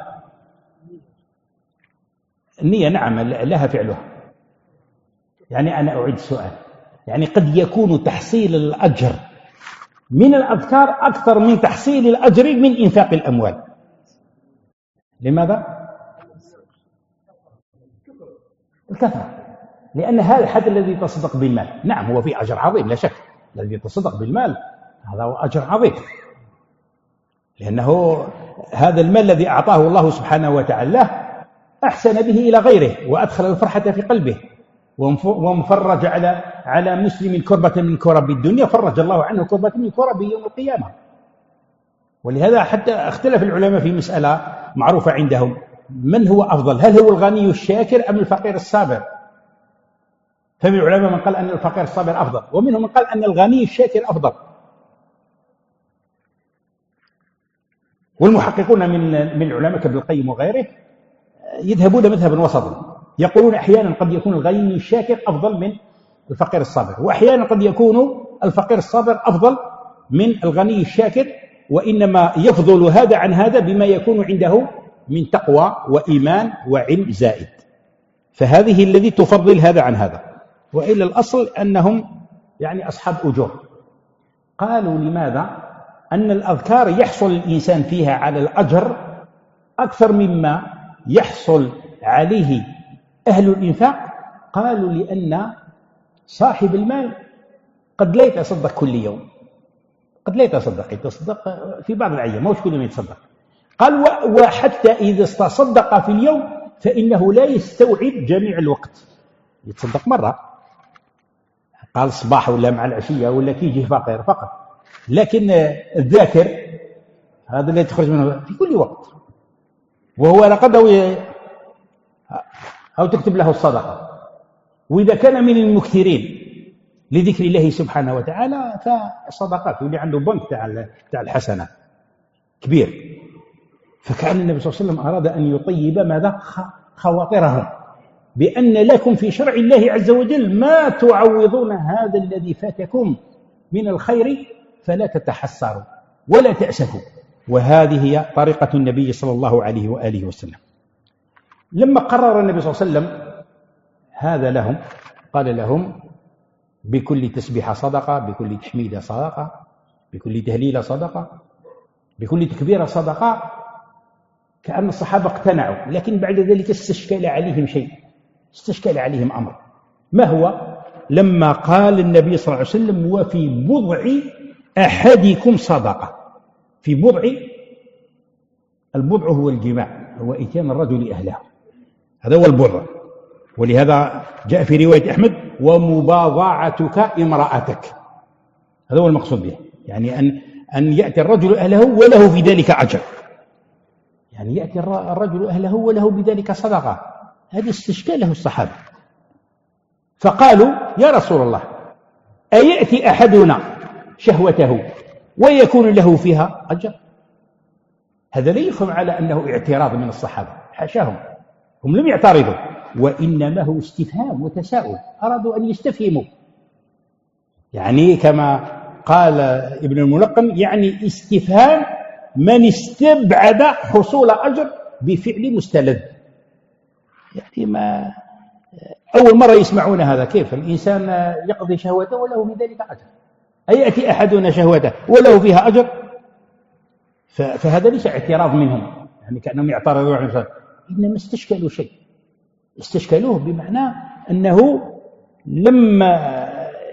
B: النية نعم لها فعلها. يعني أنا أعيد السؤال، يعني قد يكون تحصيل الأجر من الأذكار أكثر من تحصيل الأجر من إنفاق الأموال. لماذا؟ الكثرة. لأن هذا الحد الذي يتصدق بالمال، نعم هو فيه أجر عظيم لا شك، الذي يتصدق بالمال هذا هو أجر عظيم، لأنه هذا المال الذي أعطاه الله سبحانه وتعالى أحسن به إلى غيره وأدخل الفرحة في قلبه، ومفرج على على مسلم كربة من كرب الدنيا فرج الله عنه كربة من كرب يوم القيامة. ولهذا حتى اختلف العلماء في مسألة معروفة عندهم: من هو أفضل؟ هل هو الغني الشاكر أم الفقير الصابر؟ فمن العلماء من قال أن الفقير الصابر أفضل، ومنهم من قال أن الغني الشاكر أفضل. والمحققون من من العلماء كابن القيم وغيره يذهبون مذهبا وسطا، يقولون أحيانا قد يكون الغني الشاكر أفضل من الفقير الصابر، وأحيانا قد يكون الفقير الصابر أفضل من الغني الشاكر وإنما يفضل هذا عن هذا بما يكون عنده من تقوى وإيمان وعلم زائد، فهذه الذي تفضل هذا عن هذا. وإلا الأصل أنهم يعني أصحاب أجور. قالوا لماذا؟ أن الأذكار يحصل الإنسان فيها على الأجر أكثر مما يحصل عليه أهل الإنفاق. قالوا لأن صاحب المال قد لا يتصدق كل يوم، قد لا يتصدق، يتصدق في بعض الأيام، ما هو كل يوم يتصدق. قال وحتى إذا استصدق في اليوم فإنه لا يستوعب جميع الوقت، يتصدق مرة، قال الصباح ولا مع العشية ولا كيجي فقير فقط، لكن الذاكر هذا اللي تخرج منه في كل وقت، وهو لقد أو تكتب له الصدقة. وإذا كان من المكثرين لذكر الله سبحانه وتعالى فالصدقات، واللي عنده بنك تاع تاع الحسنات كبير. فكان النبي صلى الله عليه وسلم أراد أن يطيب ماذا؟ خواطرهم بأن لكم في شرع الله عز وجل ما تعوضون هذا الذي فاتكم من الخير، فلا تتحسروا ولا تأسفوا. وهذه هي طريقة النبي صلى الله عليه وآله وسلم. لما قرر النبي صلى الله عليه وسلم هذا لهم قال لهم بكل تسبيحة صدقة، بكل تحميدة صدقة، بكل تهليلة صدقة، بكل تكبيرة صدقة. كأن الصحابة اقتنعوا، لكن بعد ذلك استشكل عليهم شيء، استشكل عليهم أمر. ما هو؟ لما قال النبي صلى الله عليه وسلم وفي بضع أحدكم صدقة. في بضع، البضع هو الجماع، هو إتيان الرجل أهله، هذا هو البضع. ولهذا جاء في رواية أحمد ومباضعتك امرأتك، هذا هو المقصود به، يعني أن أن يأتي الرجل أهله وله في ذلك أجر، يعني يأتي الرجل أهله وله بذلك صدقة. هذا استشكاله الصحابة، فقالوا يا رسول الله أيأتي أحدنا شهوته ويكون له فيها أجر؟ هذا لا يفهم على أنه اعتراض من الصحابة، حاشاهم، هم لم يعترضوا، وإنما هو استفهام وتساؤل، أرادوا أن يستفهموا. يعني كما قال ابن الملقن، يعني استفهام من استبعد حصول أجر بفعل مستلذ. يعني ما أول مرة يسمعون هذا، كيف الإنسان يقضي شهوته وله بذلك أجر؟ أيأتي أحدنا شهوته وله فيها أجر؟ فهذا ليس اعتراض منهم، يعني كأنهم يعترضون على الإنسان، إنما استشكلوا شيء، استشكلوه بمعنى أنه لما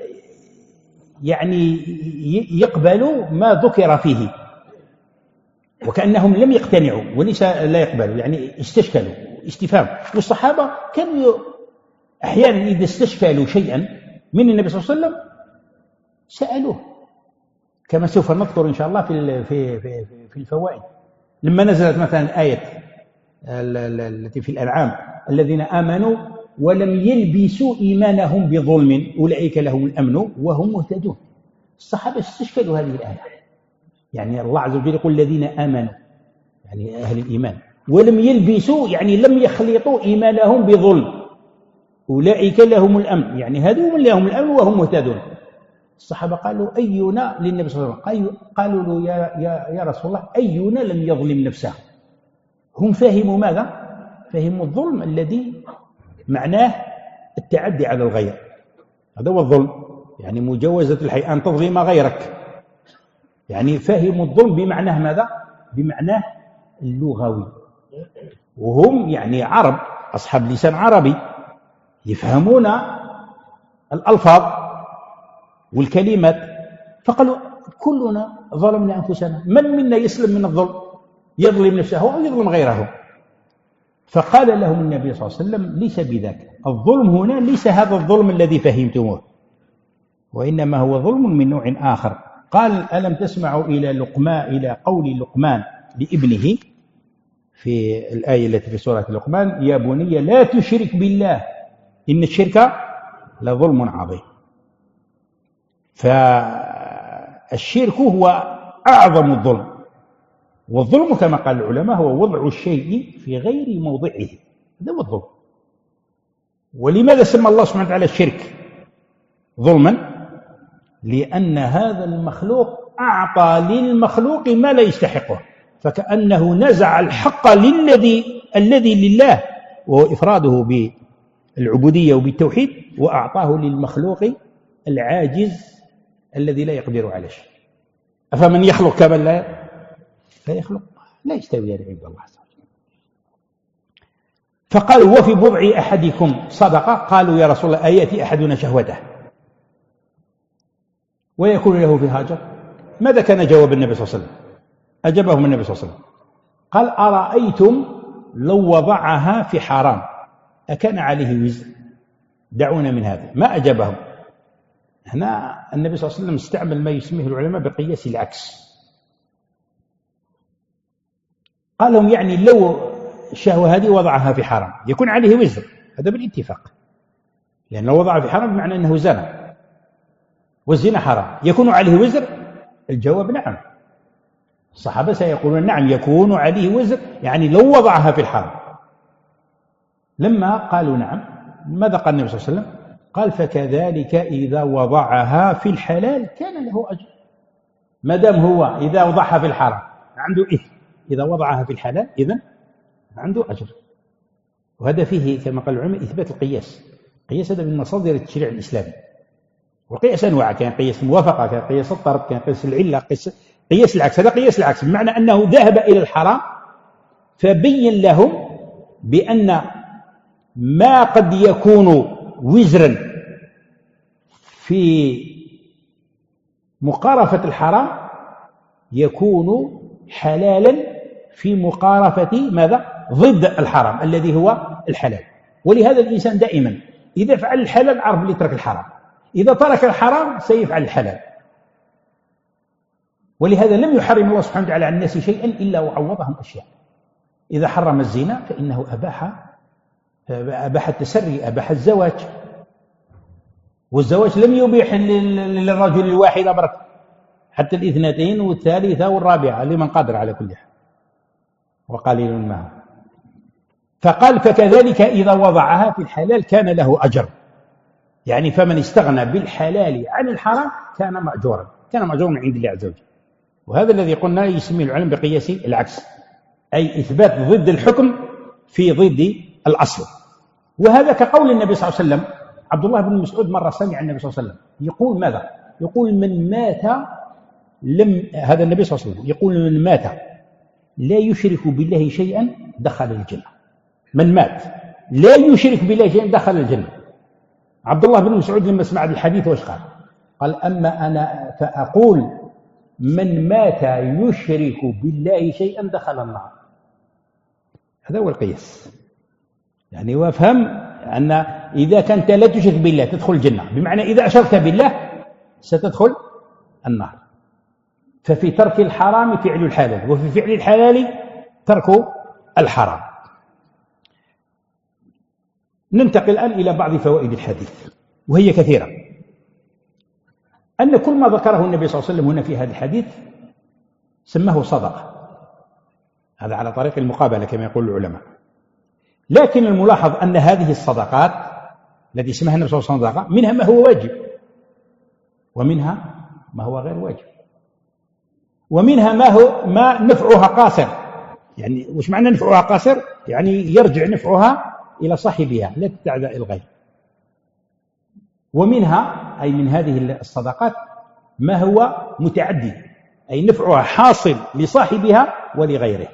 B: يعني يقبلوا ما ذكر فيه، وكأنهم لم يقتنعوا وليس لا يقبلوا، يعني استشكلوا استفهام. والصحابة كانوا أحيانا إذا استشكلوا شيئا من النبي صلى الله عليه وسلم سألوه، كما سوف نذكر إن شاء الله في في في في الفوائد. لما نزلت مثلا آية التي في الأنعام الذين آمنوا ولم يلبسوا إيمانهم بظلم أولئك لهم الأمن وهم مهتدون، الصحابة استشكلوا هذه الآية، يعني الله عز وجل يقول الذين آمنوا يعني أهل الإيمان، ولم يلبسوا يعني لم يخلطوا إيمانهم بظلم أولئك لهم الأمن، يعني هذو لهم الأمن وهم مهتدون. الصحابة قالوا أينا للنبي صلى الله عليه وسلم، قالوا له يا, يا, يا رسول الله أينا لم يظلم نفسه. هم فهموا ماذا؟ فهموا الظلم الذي معناه التعدي على الغير، هذا هو الظلم، يعني مجاوزة الحي أن تظلم غيرك، يعني فهموا الظلم بمعناه ماذا؟ بمعناه اللغوي، وهم يعني عرب أصحاب لسان عربي يفهمون الألفاظ والكلمات، فقالوا كلنا ظلمنا أنفسنا، من منا يسلم من الظلم؟ يظلم نفسه أو يظلم غيره. فقال لهم النبي صلى الله عليه وسلم ليس بذاك، الظلم هنا ليس هذا الظلم الذي فهمتموه، وإنما هو ظلم من نوع آخر. قال ألم تسمعوا إلى لقمان، إلى قول لقمان لابنه في الآية التي في سورة لقمان يا بني لا تشرك بالله إن الشرك لظلم عظيم. فالشرك هو أعظم الظلم، والظلم كما قال العلماء هو وضع الشيء في غير موضعه، هذا هو الظلم. ولماذا سمى الله سبحانه وتعالى الشرك ظلما؟ لأن هذا المخلوق أعطى للمخلوق ما لا يستحقه، فكأنه نزع الحق للذي الذي لله وهو إفراده بالعبودية وبالتوحيد، وأعطاه للمخلوق العاجز الذي لا يقدر على شيء. أفمن يخلق كمن لا لا يخلق لا يستوي عند الله عز وجل. فقال وفي بضع أحدكم صدقة، قالوا يا رسول الله أيأتي أحدنا شهوته ويكون له في هاجر؟ ماذا كان جواب النبي صلى الله عليه وسلم؟ أجابهم النبي صلى الله عليه وسلم قال أرأيتم لو وضعها في حرام أكان عليه وزر؟ دعونا من هذا. ما أجابهم. هنا النبي صلى الله عليه وسلم استعمل ما يسميه العلماء بقياس العكس. قال لهم يعني لو الشهوة هذه وضعها في حرام يكون عليه وزر، هذا بالاتفاق، لأن لو وضعها في حرام بمعنى أنه زنى، والزنا حرام، يكون عليه وزر؟ الجواب نعم. الصحابة سيقولون نعم يكون عليه وزر، يعني لو وضعها في الحرام. لما قالوا نعم ماذا قال النبي صلى الله عليه وسلم؟ قال فكذلك إذا وضعها في الحلال كان له أجر. ما دام هو إذا وضعها في الحرام عنده إثم، إذا وضعها في الحلال إذن عنده أجر. وهذا فيه كما قال العلماء إثبات القياس. القياس هذا من مصادر التشريع الإسلامي، والقياس أنواع، كان قياس الموافقة، كان قياس الطرد، كان قياس العلة، قياس, قياس العكس. هذا قياس العكس بمعنى أنه ذهب إلى الحرام فبين لهم بأن ما قد يكون وزرا في مقارفة الحرام يكون حلالا في مقارفة ماذا؟ ضد الحرام الذي هو الحلال. ولهذا الإنسان دائما إذا فعل الحلال عرف اللي يترك الحرام، إذا ترك الحرام سيفعل الحلال. ولهذا لم يحرم الله سبحانه وتعالى على الناس شيئا إلا وعوضهم أشياء. إذا حرم الزنا فإنه أباح أباح التسري، أباح الزواج، والزواج لم يبيح للرجل الواحد أبرك، حتى الاثنتين والثالثة والرابعة لمن قادر على كل حال، وقليل ما. فقال فكذلك إذا وضعها في الحلال كان له أجر، يعني فمن استغنى بالحلال عن الحرام كان مأجورا، كان مأجورا من عند الله عز وجل. وهذا الذي قلنا يسميه العلم بقياس العكس، أي إثبات ضد الحكم في ضد الأصل. وهذا كقول النبي صلى الله عليه وسلم. عبد الله بن مسعود مرة سمع النبي صلى الله عليه وسلم يقول ماذا؟ يقول من مات لم هذا النبي صلى الله عليه وسلم يقول من مات لا يشرك بالله شيئا دخل الجنة. من مات لا يشرك بالله شيئا دخل الجنة. عبد الله بن مسعود لما سمع الحديث وش قال؟ قال أما أنا فأقول من مات يشرك بالله شيئا دخل النار. هذا هو القياس. يعني وافهم أن إذا كنت لا تشرك بالله تدخل الجنة، بمعنى إذا أشركت بالله ستدخل النار. ففي ترك الحرام فعل الحلال، وفي فعل الحلال ترك الحرام. ننتقل الآن إلى بعض فوائد الحديث وهي كثيرة. أن كل ما ذكره النبي صلى الله عليه وسلم هنا في هذا الحديث سماه صدقة، هذا على طريق المقابلة كما يقول العلماء. لكن الملاحظ أن هذه الصدقات التي اسمها النبي صلى الله عليه وسلم صدقة منها ما هو واجب ومنها ما هو غير واجب، ومنها ما هو ما نفعها قاصر. يعني وش معنى نفعها قاصر؟ يعني يرجع نفعها إلى صاحبها لا تتعدى الغير. ومنها أي من هذه الصدقات ما هو متعدي، أي نفعها حاصل لصاحبها ولغيره.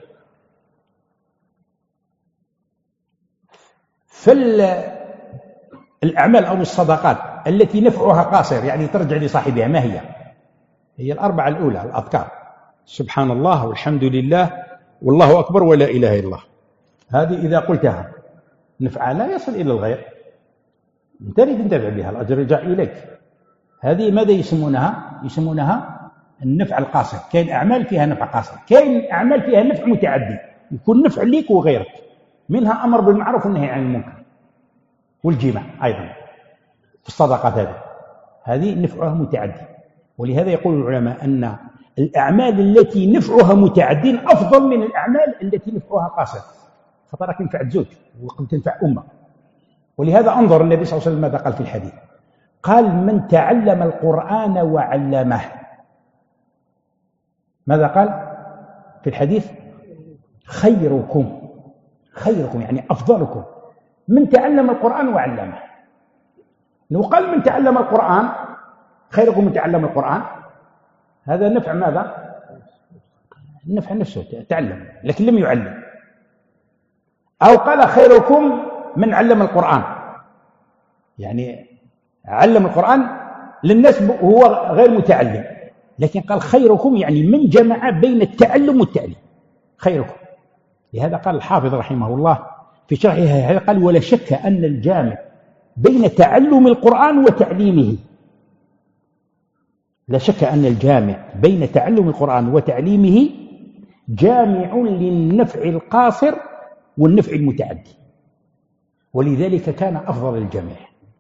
B: فالأعمال أو الصدقات التي نفعها قاصر يعني ترجع لصاحبها ما هي؟ هي الأربعة الأولى الأذكار، سبحان الله والحمد لله والله أكبر ولا إله إلا الله. هذه إذا قلتها نفعها لا يصل إلى الغير، أنت اللي تنتفع بها، الأجر يرجع إليك. هذه ماذا يسمونها؟ يسمونها النفع القاصر. كاين أعمال فيها نفع قاصر، كاين أعمال فيها نفع متعدي يكون نفع ليك وغيرك، منها أمر بالمعروف والنهي عن المنكر والجماع أيضا في الصدقات. هذه هذه نفعها متعدي. ولهذا يقول العلماء أن الأعمال التي نفعها متعدي أفضل من الأعمال التي نفعها قاصر، خطرك تنفع زوج وقد تنفع أمة. ولهذا انظر النبي صلى الله عليه وسلم ماذا قال في الحديث؟ قال من تعلم القرآن وعلمه ماذا قال في الحديث؟ خيركم، خيركم يعني أفضلكم من تعلم القرآن وعلمه. لو قال من تعلم القرآن خيركم من تعلم القرآن، هذا نفع ماذا؟ نفع نفسه، تعلم لكن لم يعلم. أو قال خيركم من علم القرآن، يعني علم القرآن للناس وهو غير متعلم، لكن قال خيركم يعني من جمع بين التعلم والتعليم، خيركم. لهذا قال الحافظ رحمه الله في شرحه هذا قال: ولا شك أن الجامع بين تعلم القرآن وتعليمه، لا شك أن الجامع بين تعلم القرآن وتعليمه جامع للنفع القاصر والنفع المتعدي، ولذلك كان أفضل الجميع،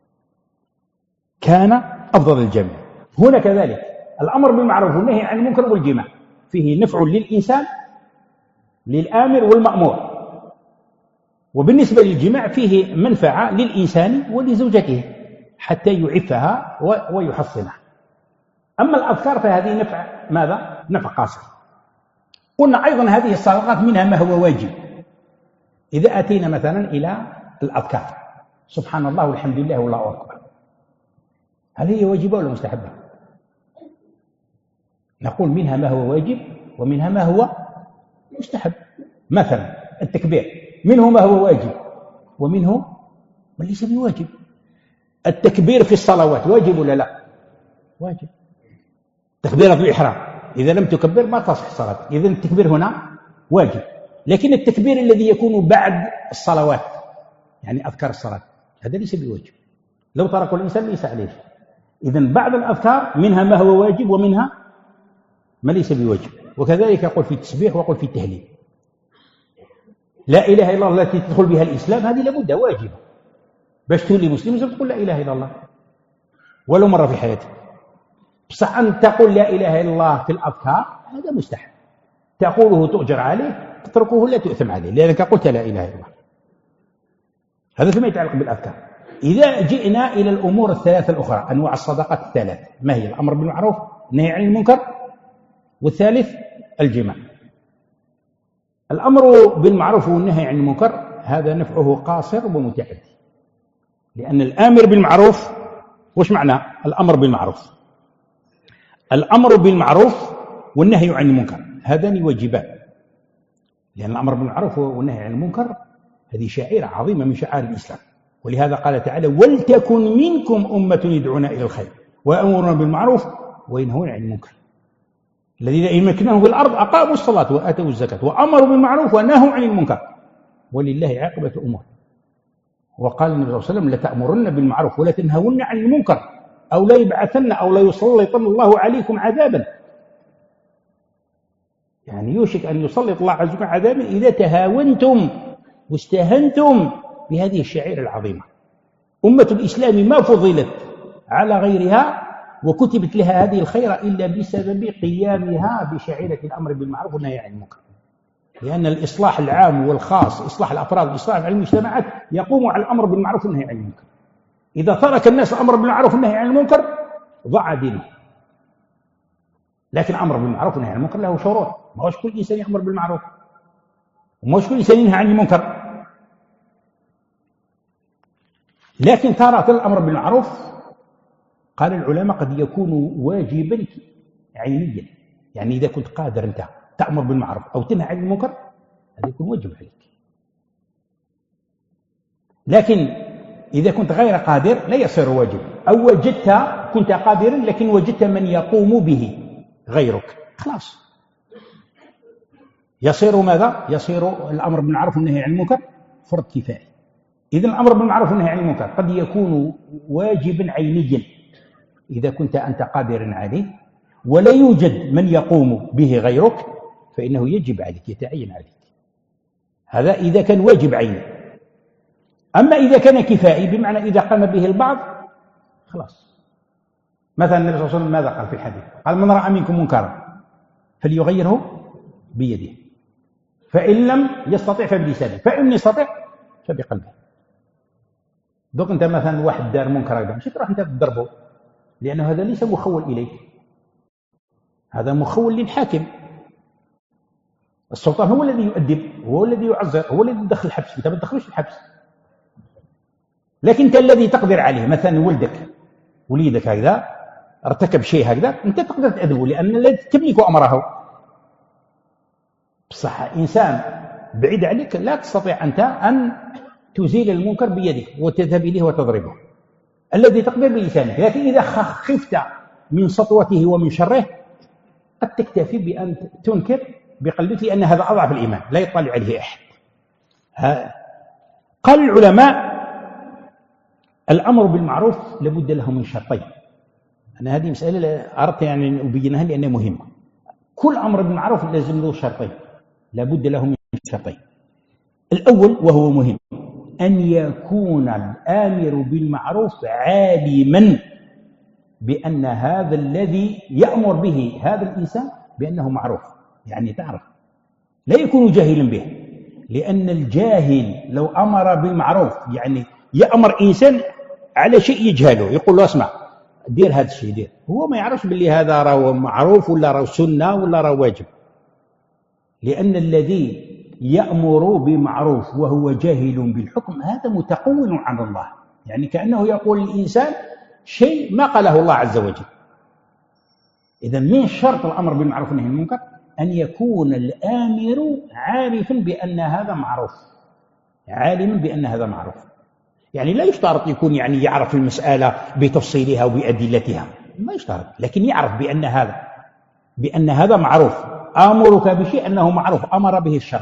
B: كان أفضل الجميع. هنا كذلك الأمر بالمعروف والنهي عن المنكر والجماع فيه نفع للإنسان، للآمر والمأمور، وبالنسبة للجماع فيه منفعة للإنسان ولزوجته حتى يعفها ويحصنها. أما الأذكار فهذه نفع ماذا؟ نفع قاصر. قلنا أيضا هذه الصدقات منها ما هو واجب. إذا أتينا مثلا إلى الأذكار سبحان الله والحمد لله والله أكبر، هل هي واجبة ولا مستحبة؟ نقول منها ما هو واجب ومنها ما هو مستحب. مثلا التكبير منه ما هو واجب ومنه ما ليس بواجب. التكبير في الصلوات واجب ولا لا؟ واجب. تكبيرة الإحرام إذا لم تكبر ما تصح الصلاة، إذن التكبير هنا واجب. لكن التكبير الذي يكون بعد الصلوات يعني أذكار الصلاة هذا ليس بواجب، لو تركه الإنسان ليس عليه. إذن بعض الأذكار منها ما هو واجب ومنها ما ليس بواجب. وكذلك يقول في التسبيح ويقول في التهليل. لا إله إلا الله التي تدخل بها الإسلام هذه لابد واجبة، باش تولي مسلم لازم تقول لا إله إلا الله ولو مرة في حياتك. بصح أن تقول لا إله إلا الله في الأذكار هذا مستحب، تقوله تؤجر عليه، تتركه لا تؤثم عليه لأنك قلت لا إله إلا الله. هذا فيما يتعلق بالأذكار. إذا جئنا إلى الأمور الثلاثة الأخرى، أنواع الصدقات الثلاث، ما هي؟ الأمر بالمعروف، النهي عن المنكر، والثالث الجماع. الأمر بالمعروف والنهي عن المنكر هذا نفعه قاصر ومتعدي، لأن الآمر بالمعروف وش معنى الأمر بالمعروف؟ الأمر بالمعروف والنهي عن المنكر هذان واجبان، لأن الأمر بالمعروف والنهي عن المنكر هذه شعيرة عظيمة من شعائر الإسلام. ولهذا قال تعالى: ولتكن منكم أمة يدعون إلى الخير ويأمرون بالمعروف وينهون عن المنكر الذين إن مكناهم في الأرض أقاموا الصلاة وآتوا الزكاة وأمروا بالمعروف ونهوا عن المنكر ولله عاقبة الأمور. وقال النبي صلى الله عليه وسلم: لتأمرن بالمعروف ولا تنهون عن المنكر أو لا يبعثن أو لا يسلطن الله عليكم عذابا. يعني يوشك أن يسلط الله عز وجل عذابا إذا تهاونتم واستهنتم بهذه الشعيرة العظيمة. أمة الإسلام ما فضلت على غيرها وكتبت لها هذه الخير إلا بسبب قيامها بشعيرة الأمر بالمعروف والنهي عن المنكر، لأن الإصلاح العام والخاص، إصلاح الأفراد والإصلاح على المجتمعات يقوم على الأمر بالمعروف والنهي عن المنكر. إذا ترك الناس الأمر بالمعروف والنهي عن المنكر ضاع دينه. لكن الأمر بالمعروف والنهي عن المنكر له شروط، ما هوش كل إنسان يأمر بالمعروف وما هوش كل إنسان ينهى عن المنكر. لكن تارة الأمر بالمعروف قال العلماء قد يكون واجبا عينيا، يعني إذا كنت قادر أنت تأمر بالمعروف أو تنهى عن المنكر هذا يكون واجب عليك. لكن إذا كنت غير قادر لا يصير واجب، أو وجدت كنت قادرا لكن وجدت من يقوم به غيرك خلاص يصير ماذا؟ يصير الأمر بالمعروف والنهي عن المنكر فرض كفاية. إذن الأمر بالمعروف والنهي عن المنكر قد يكون واجبا عينيا إذا كنت أنت قادرا عليه ولا يوجد من يقوم به غيرك فإنه يجب عليك، يتعين عليك. هذا إذا كان واجب عيني. أما إذا كان كفائي بمعنى إذا قام به البعض خلاص. مثلا النبي صلى الله عليه وسلم ماذا قال في الحديث؟ قال: من رأى منكم منكرا فليغيره بيده فإن لم يستطع فبلسانه فإن لم يستطع فبقلبه. دوك أنت مثلا واحد دار منكر هذا مش تروح أنت تضربه، لأنه هذا ليس مخول إليك، هذا مخول للحاكم. السلطان هو الذي يؤدب، هو الذي يعزر، هو الذي يدخل الحبس، أنت ما تدخلوش الحبس. لكن أنت الذي تقدر عليه، مثلا ولدك وليدك هكذا ارتكب شيء هكذا، أنت تقدر تأدبه لأن الذي تملك أمره. بصح إنسان بعيد عليك لا تستطيع أنت أن تزيل المنكر بيدك وتذهب إليه وتضربه. الذي تقدر بلسانك، لكن إذا خفت من سطوته ومن شره قد تكتفي بأن تنكر بقلبك، لأن هذا أضعف الإيمان لا يطلع عليه أحد. قال العلماء الأمر بالمعروف لابد له من شرطين. أنا هذه مسألة أردت يعني أن أبينها لأنها مهمة. كل أمر بالمعروف لازم له شرطين، لابد له من شرطين. الأول وهو مهم أن يكون الآمر بالمعروف عالما بأن هذا الذي يأمر به هذا الإنسان بأنه معروف، يعني تعرف، لا يكون جاهلا به. لأن الجاهل لو أمر بالمعروف، يعني يأمر إنسان على شيء يجهله، يقول له اسمع دير هذا الشيء دير، هو ما يعرفش باللي هذا راه معروف ولا راه سنة ولا راه واجب. لأن الذي يأمر بمعروف وهو جاهل بالحكم هذا متقول عن الله، يعني كأنه يقول الإنسان شيء ما قاله الله عز وجل. إذا من شرط الأمر بالمعروف والنهي عن المنكر أن يكون الآمر عارفا بأن هذا معروف، عالما بأن هذا معروف. يعني لا يشترط يكون يعني يعرف المسألة بتفصيلها وبأدلتها، ما يشترط، لكن يعرف بأن هذا بأن هذا معروف. آمرك بشيء أنه معروف، أمر به الشرع.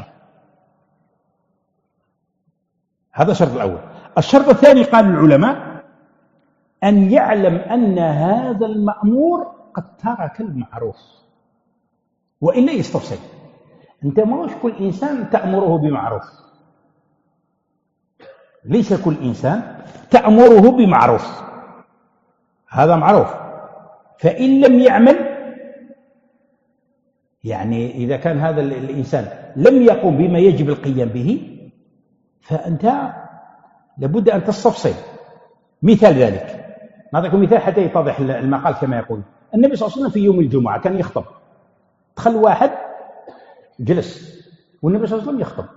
B: هذا الشرط الأول. الشرط الثاني قال العلماء أن يعلم أن هذا المأمور قد ترك المعروف، وإلا يستفسد. أنت ماش كل إنسان تأمره بمعروف، ليس كل إنسان تأمره بمعروف، هذا معروف. فإن لم يعمل، يعني إذا كان هذا الإنسان لم يقم بما يجب القيام به، فأنت لابد أن تستفصل. مثال ذلك، نعطيكم مثال حتى يتضح المقال. كما يقول النبي صلى الله عليه وسلم في يوم الجمعة كان يخطب، دخل واحد جلس والنبي صلى الله عليه وسلم يخطب.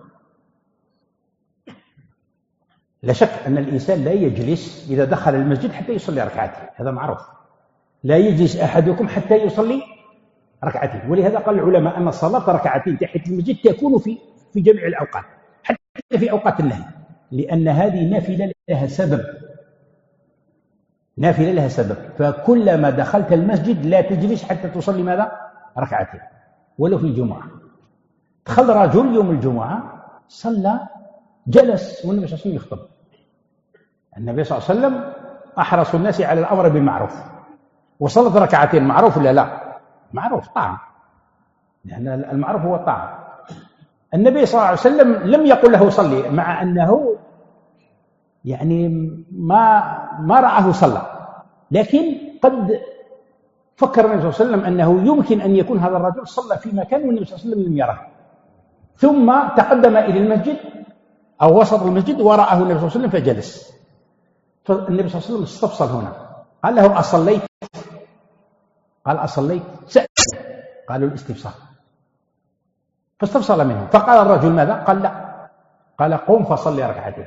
B: لا شك أن الإنسان لا يجلس إذا دخل المسجد حتى يصلي ركعتين، هذا معروف. لا يجلس أحدكم حتى يصلي ركعتين. ولهذا قال العلماء أن صلاة ركعتين تحت المسجد تكون في في جميع الأوقات، حتى في أوقات النهي، لأن هذه نافلة لها سبب، نافلة لها سبب. فكلما دخلت المسجد لا تجلس حتى تصلي ماذا؟ ركعتين، ولو في الجمعة. دخل رجل يوم الجمعة صلى، جلس والنبي صلى الله عليه وسلم يخطب. النبي صلى الله عليه وسلم أحرص الناس على الأمر بالمعروف، وصلت ركعتين، معروف ولا لا؟ معروف، طاعة، لأن المعروف هو الطاعة. النبي صلى الله عليه وسلم لم يقل له صلي، مع أنه يعني ما ما رآه صلى، لكن قد فكر النبي صلى الله عليه وسلم أنه يمكن أن يكون هذا الرجل صلى في مكان والنبي صلى الله عليه وسلم لم يره، ثم تقدم إلى المسجد أو وسط المسجد ورآه النبي صلى الله عليه وسلم فجلس. فالنبي صلى الله عليه وسلم استفصل هنا، قال له أصليت؟ قال أصليت؟ سأل، قالوا الاستفسار، فاستفصل منه. فقال الرجل ماذا؟ قال لا، قال قم فصلي ركعتين.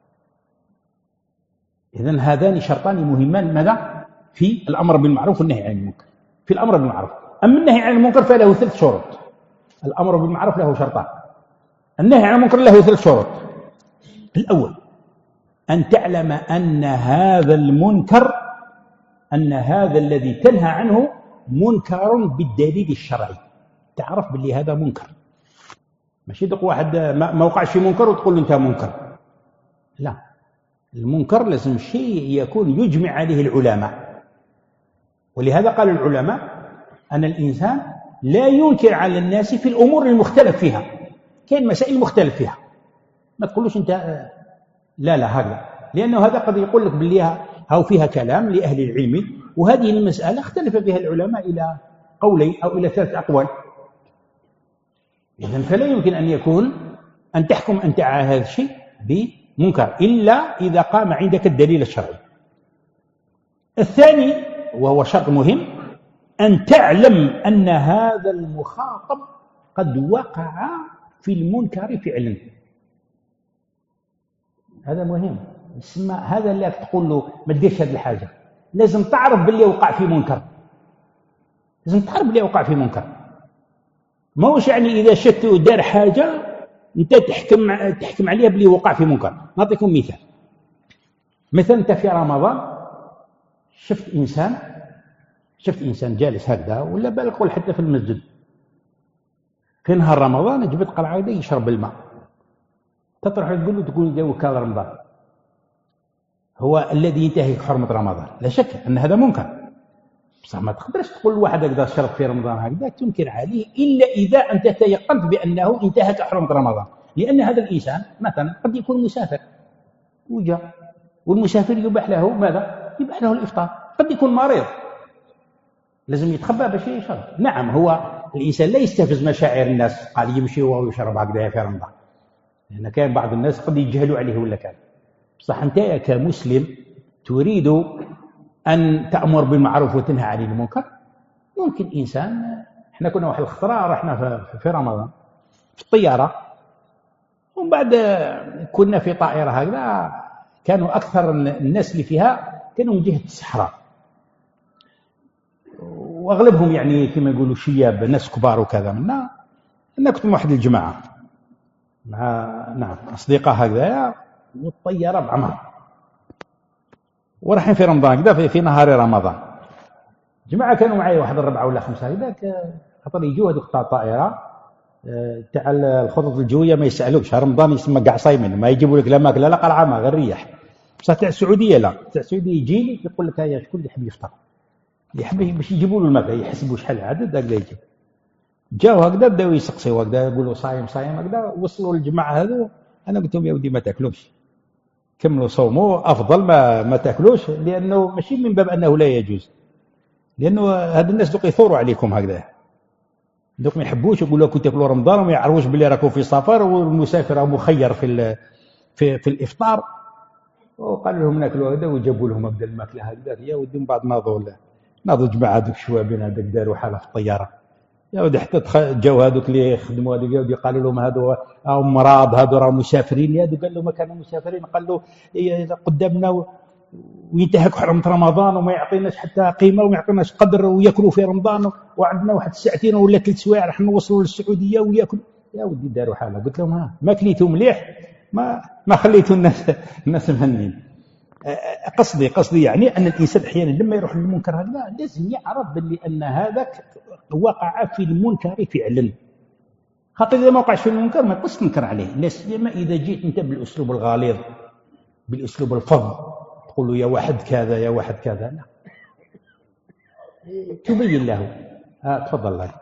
B: إذن هذان شرطان مهمان ماذا؟ في الأمر بالمعروف والنهي عن المنكر. في الأمر بالمعروف، أما النهي عن المنكر فله ثلاث شروط. الأمر بالمعروف له شرطان، النهي عن المنكر له ثلاث شروط. الأول أن تعلم أن هذا المنكر، أن هذا الذي تنهى عنه منكر بالدليل الشرعي، تعرف باللي هذا منكر. ماشي دق واحد ما وقعش في منكر وتقول له أنت منكر، لا، المنكر لازم شيء يكون يجمع عليه العلماء. ولهذا قال العلماء أن الإنسان لا ينكر على الناس في الأمور المختلف فيها. كاين مسائل مختلف فيها، ما تقولوش أنت لا لا هذا، لأنه هذا قد يقول لك باللي هاو فيها كلام لأهل العلم، وهذه المسألة اختلف فيها العلماء إلى قولين أو إلى ثلاث أقوال. إذن فلا يمكن أن يكون أن تحكم أنت على هذا الشيء بمنكر إلا إذا قام عندك الدليل الشرعي. الثاني وهو شرط مهم، أن تعلم أن هذا المخاطب قد وقع في المنكر فعلا. هذا مهم. يسمى هذا اللي تقول له ما تديرش هذه الحاجة، لازم تعرف باللي وقع في منكر، لازم تعرف باللي وقع في منكر. ما هوش يعني إذا شفت دار حاجة أنت تحكم تحكم عليها باللي وقع في منكر. نعطيكم مثال. مثلا أنت في رمضان شفت إنسان شفت إنسان جالس هكذا، ولا بالك قول حتى في المسجد في نهار رمضان جبت قلعة يشرب الماء، تطرح تقول له تقول جو كان رمضان هو الذي ينتهك حرمة رمضان. لا شك أن هذا منكر، بصح ما تقدرش تقول لواحد هكذا شرب في رمضان هكذا تنكر عليه إلا إذا أنت تيقنت بأنه انتهك حرمة رمضان. لأن هذا الإنسان مثلا قد يكون مسافر وجاء، والمسافر يباح له ماذا؟ يباح له الإفطار. قد يكون مريض لازم يتخبى باش يشرب. نعم هو الإنسان لا يستفز مشاعر الناس قال يمشي وهو يشرب هكذا في رمضان، لأن كان بعض الناس قد يجهلوا عليه ولا كان. بصح أنت كمسلم تريد أن تأمر بالمعروف وتنهى عن المنكر. ممكن إنسان، إحنا كنا واحد الخطرة رحنا في رمضان في الطيارة، ومن بعد كنا في طائرة هكذا كانوا أكثر الناس اللي فيها كانوا من جهة الصحراء، وأغلبهم يعني كما يقولوا شياب ناس كبار وكذا. منا أنا كنت مع واحد الجماعة مع نعم أصدقاء هكذا، والطيارة بعمر ورايحين في رمضان كذا في نهار رمضان. جماعة كانوا معي واحد الربعة ولا خمسة هذاك، خاطر يجوا هذوك تاع الطائرة تاع الخطوط الجوية ما يسألوكش رمضان يسمى كاع صايمين، ما يجيبوا لك لا ماكله لا قرعة ما غير ريح. بصح تاع السعودية لا، تاع السعودية يجي لك يقول لك هيا شكون اللي يحب يفطر، اللي يحب باش يجيبوا له الماكله يحسبوا شحال العدد هكذا يجي. جاوا هكذا بداو يسقسيوا هكذا يقولوا صايم صايم هكذا. وصلوا للجماعة هذو أنا قلت لهم يا ودي ما تاكلوش، كملوا صوموا أفضل ما ما تاكلوش، لأنه ماشي من باب أنه لا يجوز، لأنه هاد الناس دوك يثوروا عليكم هكذا، دوك ما يحبوش يقولوا لكم تاكلوا رمضان وما يعرفوش بلي راكم في سفر والمسافر مخير في في في الإفطار. وقالوا لهم ناكلوا هكذا وجابوا لهم هكذا الماكلة هكذا. يا ودي من بعد ناضوا ناضوا جماعة دوك الشوابين هذوك داروا حالة في الطيارة. يا ودي حتى جاوا هذوك اللي يخدموا هذوك يا ودي قالوا لهم هذو راهم مرض هذو راهم مسافرين. يا قال له ما كانوا مسافرين، قال له قدامنا وينتهك حرمة رمضان وما يعطيناش حتى قيمة وما يعطيناش قدر ويأكلوا في رمضان، وعندنا واحد ساعتين ولا ثلاث سوايع راح نوصلوا للسعودية ويأكلوا. يا ودي داروا حالة. قلت لهم ها ما كليتوا مليح، ما ما خليتوا الناس الناس مهنين. قصدي قصدي يعني أن الإنسان أحيانا لما يروح للمنكر هذا لازم يعرف باللي أن هذاك وقع في المنكر فعلا. خاطر إذا ما وقعش في المنكر ما تقص تنكر عليه، لا سيما إذا جيت أنت بالأسلوب الغليظ بالأسلوب الفظ تقول له يا واحد كذا يا واحد كذا، لا تبين له. آه تفضل الله.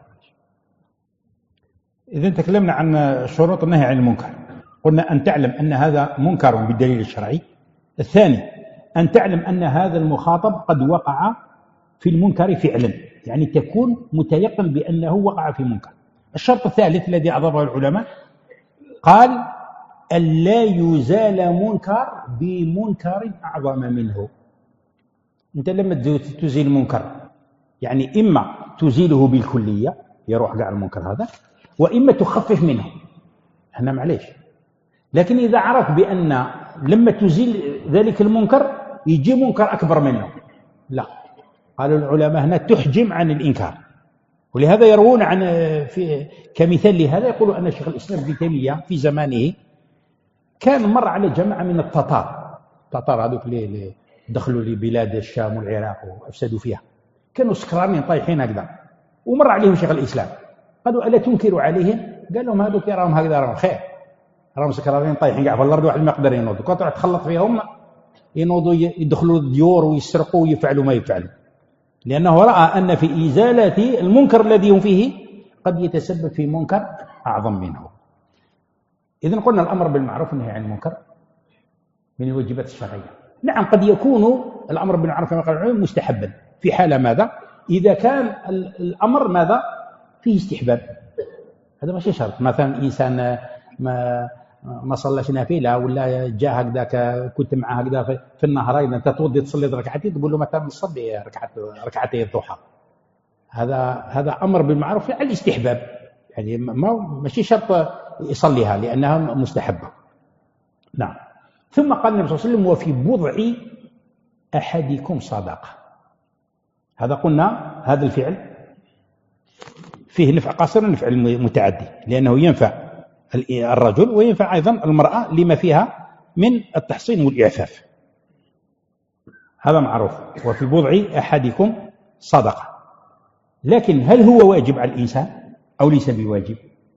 B: إذا تكلمنا عن شروط النهي عن المنكر، قلنا أن تعلم أن هذا منكر بالدليل الشرعي. الثاني أن تعلم أن هذا المخاطب قد وقع في المنكر فعلا، يعني تكون متيقن بأنه وقع في منكر. الشرط الثالث الذي أضافه العلماء قال ألا يزال منكر بمنكر أعظم منه. أنت لما تزيل المنكر يعني إما تزيله بالكلية يروح قاع المنكر هذا، وإما تخفف منه. أنا معليش، لكن إذا عرف بأن لما تزيل ذلك المنكر يجي منكر أكبر منه، لا، قالوا العلماء هنا تحجم عن الإنكار. ولهذا يروون عن في كمثال لهذا يقولوا أن شيخ الإسلام ابن تيمية في زمانه كان مر على جماعة من التتار. التتار هذوك اللي دخلوا لبلاد الشام والعراق وأفسدوا فيها، كانوا سكرانين طايحين هكذا، ومر عليهم شيخ الإسلام قالوا ألا تنكروا عليهم؟ قال لهم هذوك راهم هكذا راهم خير، راهم سكرانين طايحين قاع في الأرض واحد ما يقدر ينوض، كنت تروح تخلط فيهم ينوضوا يدخلوا الديور ويسرقوا ويفعلوا ما يفعلوا، لأنه رأى أن في إزالة المنكر الذي هم فيه قد يتسبب في منكر أعظم منه. إذن قلنا الأمر بالمعروف والنهي عن المنكر من الواجبات الشرعية. نعم قد يكون الأمر بالمعروف والنهي عن المنكر مستحبا في حالة ماذا؟ إذا كان الأمر ماذا؟ فيه استحباب، هذا ماشي شرط. مثلا إنسان ما ما صلاش نافلة ولا جاء هكذاك كنت معه هكذا في النهار إذا أنت توضي تصلي ركعتين تقول له مثلا نصلي ركعة ركعتين الضحى، هذا هذا أمر بالمعروف على الاستحباب. يعني ما ماشي شرط يصليها لأنها مستحبة. نعم. ثم قال النبي صلى الله عليه وسلم وفي بضع أحدكم صدقة. هذا قلنا هذا الفعل فيه نفع قاصر ونفع متعدي، لأنه ينفع الرجل وينفع أيضا المرأة لما فيها من التحصين والإعفاف، هذا معروف. وفي بضع أحدكم صدقة. لكن هل هو واجب على الإنسان أو ليس بواجب؟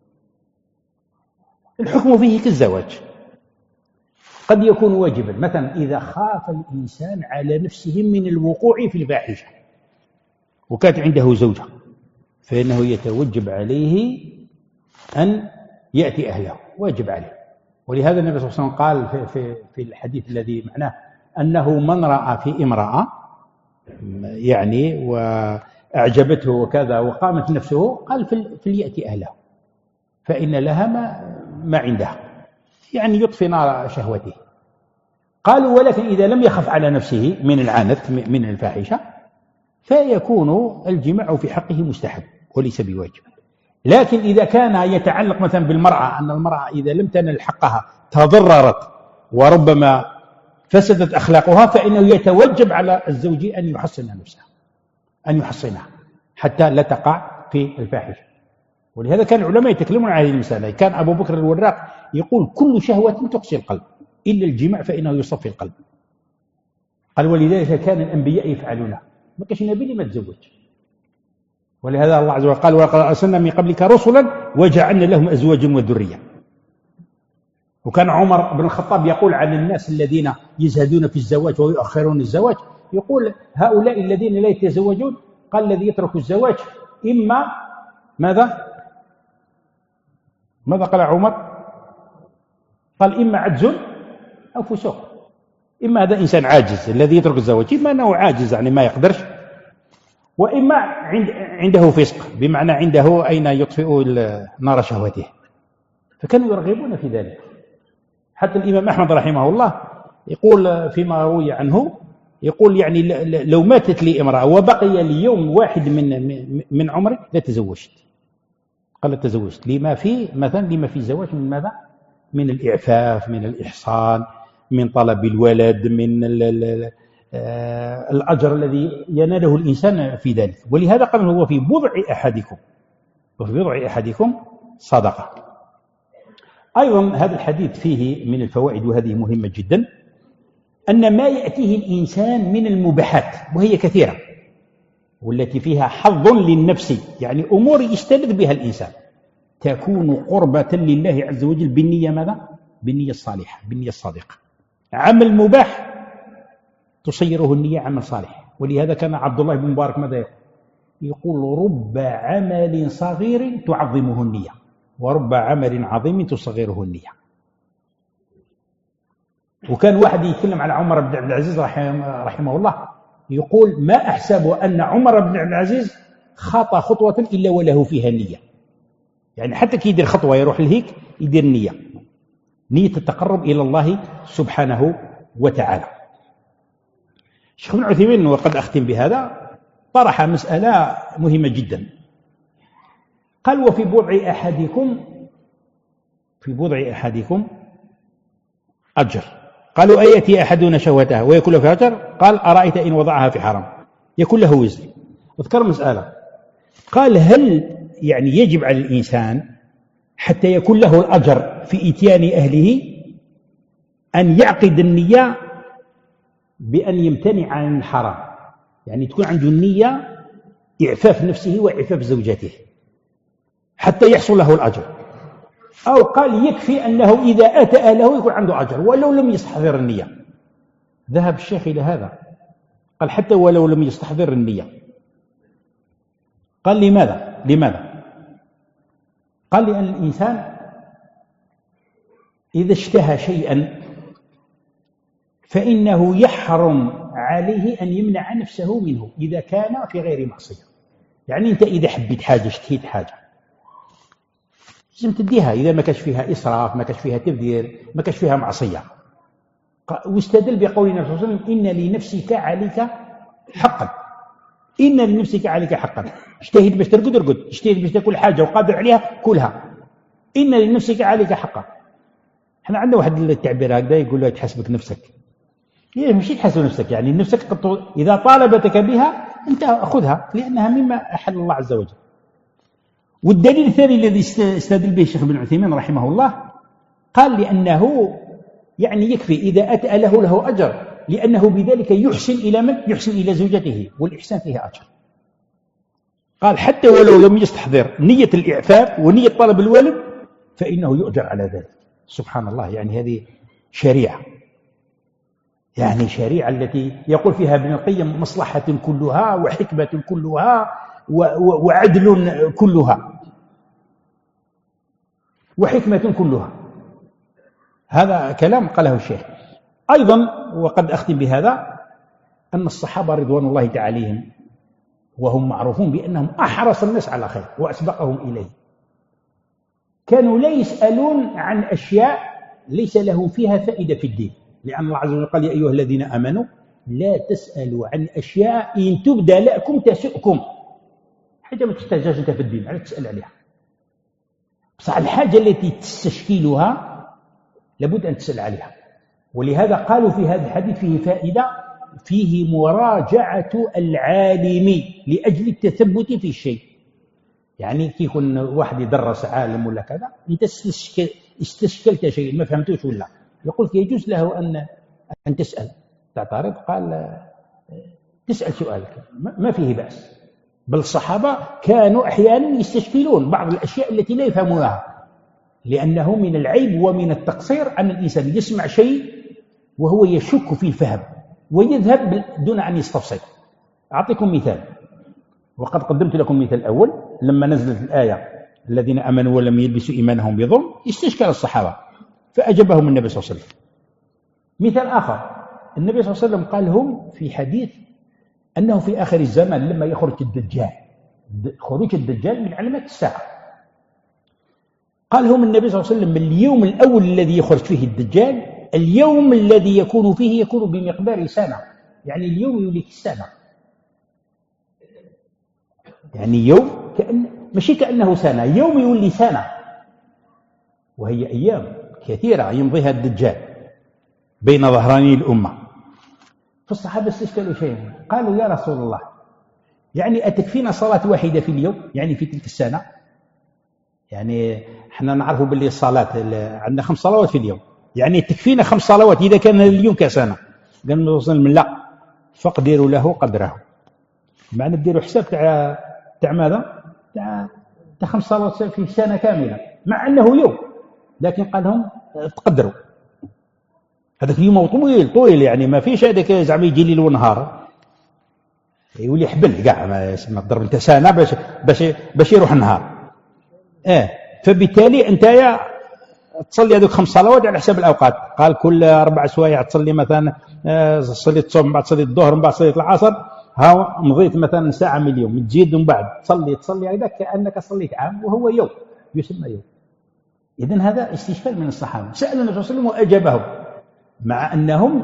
B: الحكم فيه كالزواج، قد يكون واجبا. مثلا إذا خاف الإنسان على نفسه من الوقوع في الفاحشة وكانت عنده زوجة فإنه يتوجب عليه أن يأتي أهله، واجب عليه. ولهذا النبي صلى الله عليه وسلم قال في, في, في الحديث الذي معناه أنه من رأى في امرأة يعني وأعجبته وكذا وقامت نفسه قال فليأتي أهله فإن لها ما, ما عندها، يعني يطفي نار شهوته. قالوا ولكن إذا لم يخف على نفسه من العنت من الفاحشة فيكون الجماع في حقه مستحب وليس بواجب. لكن إذا كان يتعلق مثلا بالمرأة أن المرأة إذا لم تنل حقها تضررت وربما فسدت أخلاقها فإنه يتوجب على الزوج أن يحصن نفسها، أن يحصنها حتى لا تقع في الفاحشة. ولهذا كان العلماء يتكلمون عن هذه المسألة. كان أبو بكر الوراق يقول كل شهوة تقسي القلب إلا الجماع فإنه يصفي القلب. قال ولذلك كان الأنبياء يفعلونه، ما كانش نبي لما تزوج. ولهذا الله عز وجل قال ولقد أرسلنا من قبلك رسلا وجعلنا لهم أزواجا وذرية. وكان عمر بن الخطاب يقول عن الناس الذين يزهدون في الزواج ويؤخرون الزواج، يقول هؤلاء الذين لا يتزوجون قال الذي يترك الزواج إما ماذا ماذا قال عمر؟ قال إما عجز أو فسوق. إما هذا إنسان عاجز الذي يترك الزواج، إما أنه عاجز يعني ما يقدرش، وإما عند عنده فسق بمعنى عنده أين يطفئ نار شهوته. فكانوا يرغبون في ذلك. حتى الإمام أحمد رحمه الله يقول فيما روي عنه، يقول يعني لو ماتت لي امرأة وبقي لي يوم واحد من من عمري لتزوجت. قال تزوجت لما في مثلا لما في الزواج من ماذا؟ من الإعفاف، من الإحصان، من طلب الولد، من الأجر الذي يناله الإنسان في ذلك. ولهذا قال هو في بضع أحدكم وفي بضع أحدكم صدقة. أيضا هذا الحديث فيه من الفوائد وهذه مهمة جدا، أن ما يأتيه الإنسان من المباحات وهي كثيرة والتي فيها حظ للنفس، يعني أمور يستلذ بها الإنسان، تكون قربة لله عز وجل بالنية ماذا؟ بالنية الصالحة، بالنية الصادقة. عمل مباح تصيره النية عمل صالح. ولهذا كان عبد الله بن مبارك ماذا يقول؟ يقول رب عمل صغير تعظمه النية ورب عمل عظيم تصغره النية. وكان واحد يتكلم على عمر بن عبد العزيز رحمه, رحمه الله يقول ما أحسب أن عمر بن عبد العزيز خطى خطوة إلا وله فيها نية، يعني حتى كي يدير خطوة يروح لهيك يدير نية، نية التقرب إلى الله سبحانه وتعالى. الشيخ ابن عثيمين وقد أختم بهذا طرح مسألة مهمة جدا. قال وفي بضع أحدكم في بضع أحدكم أجر. قالوا أيأتي أحدنا شهوته ويكون له في أجر؟ قال أرأيت إن وضعها في حرام يكون له وزر. اذكر مسألة، قال هل يعني يجب على الإنسان حتى يكون له الأجر في إتيان أهله أن يعقد النية بأن يمتنع عن الحرام، يعني تكون عنده النية إعفاف نفسه وإعفاف زوجته حتى يحصل له الأجر؟ أو قال يكفي أنه إذا أتى أهله يكون عنده أجر ولو لم يستحضر النية؟ ذهب الشيخ إلى هذا، قال حتى ولو لم يستحضر النية. قال لماذا؟ لماذا؟ قال لأن الإنسان إذا اشتهى شيئا فإنه يحرم عليه أن يمنع نفسه منه إذا كان في غير معصية. يعني أنت إذا حبيت حاجة اشتهيت حاجة لازم تديها إذا ما كانش فيها إسراف، ما كانش فيها تبذير، ما كانش فيها معصية. واستدل بقول النبي صلى الله عليه وسلم إن لنفسك عليك حقا، إن لنفسك عليك حقا، اجتهد باش ترقد ارقد، اجتهد باش تاكل حاجة وقادر عليها كلها، إن لنفسك عليك حقا. احنا عندنا واحد التعبير هكذا يقول له تحسبك نفسك. إيه مش تحسب نفسك، يعني نفسك إذا طالبتك بها أنت خذها، لأنها مما أحل الله عز وجل. والدليل الثاني الذي استدل به الشيخ ابن عثيمين رحمه الله قال لأنه يعني يكفي إذا أتى له له أجر، لأنه بذلك يحسن إلى من؟ يحسن إلى زوجته، والإحسان فيه أجر. قال حتى ولو لم يستحضر نية الإعفاف ونية طلب الولد فإنه يؤجر على ذلك. سبحان الله، يعني هذه شريعة، يعني شريعة التي يقول فيها ابن القيم مصلحة كلها وحكمة كلها وعدل كلها وحكمة كلها. هذا كلام قاله الشيخ. أيضا وقد أختم بهذا أن الصحابة رضوان الله تعالى عليهم وهم معروفون بأنهم أحرص الناس على خير وأسبقهم إليه، كانوا لا يسألون عن أشياء ليس لهم فيها فائدة في الدين، لأن الله عز وجل قال يا أيها الذين آمنوا لا تسألوا عن أشياء إن تبدى لكم تسؤكم. حاجة ما تحتاجهاش أنت في الدين، علاش تسأل عليها؟ بصح الحاجة التي تستشكلها لابد أن تسأل عليها. ولهذا قالوا في هذا الحديث فيه فائدة، فيه مراجعة العالم لأجل التثبت في الشيء. يعني كي يكون واحد يدرس عالم ولا كذا، أنت استشكلت شيء ما فهمتوش ولا، يقول يجوز له أن أن تسأل تعترض، قال تسأل سؤالك ما فيه بأس. بل الصحابة كانوا أحيانا يستشكلون بعض الأشياء التي لا يفهمونها، لأنه من العيب ومن التقصير أن الإنسان يسمع شيء وهو يشك في الفهم ويذهب دون أن يستفسر. أعطيكم مثال، وقد قدمت لكم مثال أول لما نزلت الآية الذين آمنوا ولم يلبسوا إيمانهم بظلم، استشكل الصحابة فأجابهم النبي صلى الله عليه وسلم. مثال آخر، النبي صلى الله عليه وسلم قال لهم في حديث أنه في آخر الزمان لما يخرج الدجال، خروج الدجال من علامات الساعة، قال لهم النبي صلى الله عليه وسلم اليوم الأول الذي يخرج فيه الدجال اليوم الذي يكون فيه يكون بمقدار سنة، يعني اليوم يولي السنة، يعني يوم كأن ماشي كأنه سنة، يوم يولي سنة، وهي أيام كثيرة يمضيها الدجال بين ظهراني الأمة. فالصحابة استشكلوا شيئا، قالوا يا رسول الله يعني أتكفينا صلاة واحدة في اليوم، يعني في تلك السنة؟ يعني احنا نعرفوا باللي الصلاة عندنا خمس صلوات في اليوم، يعني تكفينا خمس صلوات إذا كان اليوم كسنة؟ قال النبي صلى الله عليه وسلم لا، فاقدروا له قدره. معنى نديروا حساب تاع تاع ماذا؟ تاع تاع خمس صلوات في سنة كاملة، مع أنه يوم، لكن قال لهم تقدروا. هذاك اليوم طويل طويل، يعني ما فيش هذاك زعما يجي ليل ونهار، يولي حبل كاع ما تضرب انت سنة باش باش باش يروح النهار. اه فبالتالي انت يا تصلي هذوك خمس صلوات على حساب الاوقات. قال كل اربع سوايع تصلي مثلا تصلي الصبح، من بعد تصلي الظهر، من بعد تصلي العصر، ها مضيت مثلا ساعه من اليوم، تزيد من بعد تصلي تصلي هذا كانك صليت عام، وهو يوم يسمى يوم. اذن هذا استشكال من الصحابه، سالوا النبي صلى الله عليه وسلم واجابهم، مع انهم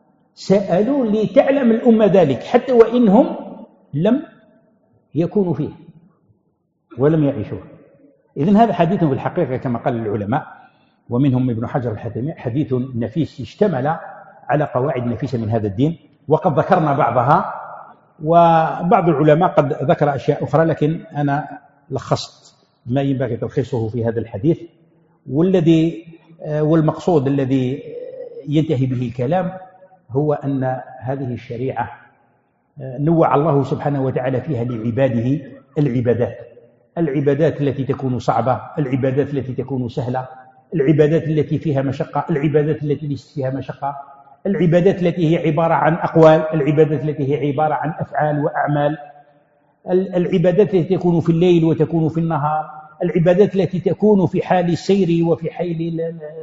B: سالوا لتعلم الامه ذلك حتى وانهم لم يكونوا فيه ولم يعيشوه. إذن هذا حديث في الحقيقة كما قال العلماء ومنهم ابن حجر الحتمي حديث نفيس اشتمل على قواعد نفيسة من هذا الدين، وقد ذكرنا بعضها، وبعض العلماء قد ذكر أشياء أخرى، لكن أنا لخصت ما ينبغي تلخيصه في هذا الحديث. والذي والمقصود الذي ينتهي به الكلام هو أن هذه الشريعة نوع الله سبحانه وتعالى فيها لعباده العبادات، العبادات التي تكون صعبة، العبادات التي تكون سهلة، العبادات التي فيها مشقة، العبادات التي ليست فيها مشقة، العبادات التي هي عبارة عن أقوال، العبادات التي هي عبارة عن أفعال وأعمال، العبادات التي تكون في الليل وتكون في النهار، العبادات التي تكون في حال السير وفي حال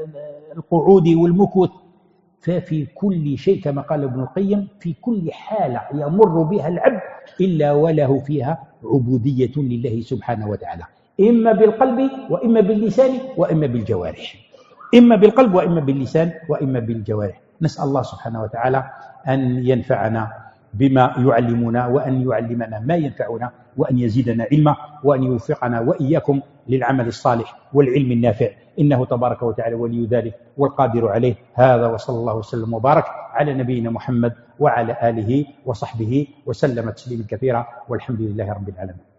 B: القعود والمكوث. ففي كل شيء كما قال ابن القيم في كل حالة يمر بها العبد إلا وله فيها عبودية لله سبحانه وتعالى، إما بالقلب وإما باللسان وإما بالجوارح، إما بالقلب وإما باللسان وإما بالجوارح. نسأل الله سبحانه وتعالى أن ينفعنا بما يعلمنا، وأن يعلمنا ما ينفعنا، وأن يزيدنا علما، وأن يوفقنا وإياكم للعمل الصالح والعلم النافع، إنه تبارك وتعالى ولي ذلك والقادر عليه. هذا وصلى الله وسلم وبارك على نبينا محمد وعلى آله وصحبه وسلم تسليما كثيرا، والحمد لله رب العالمين.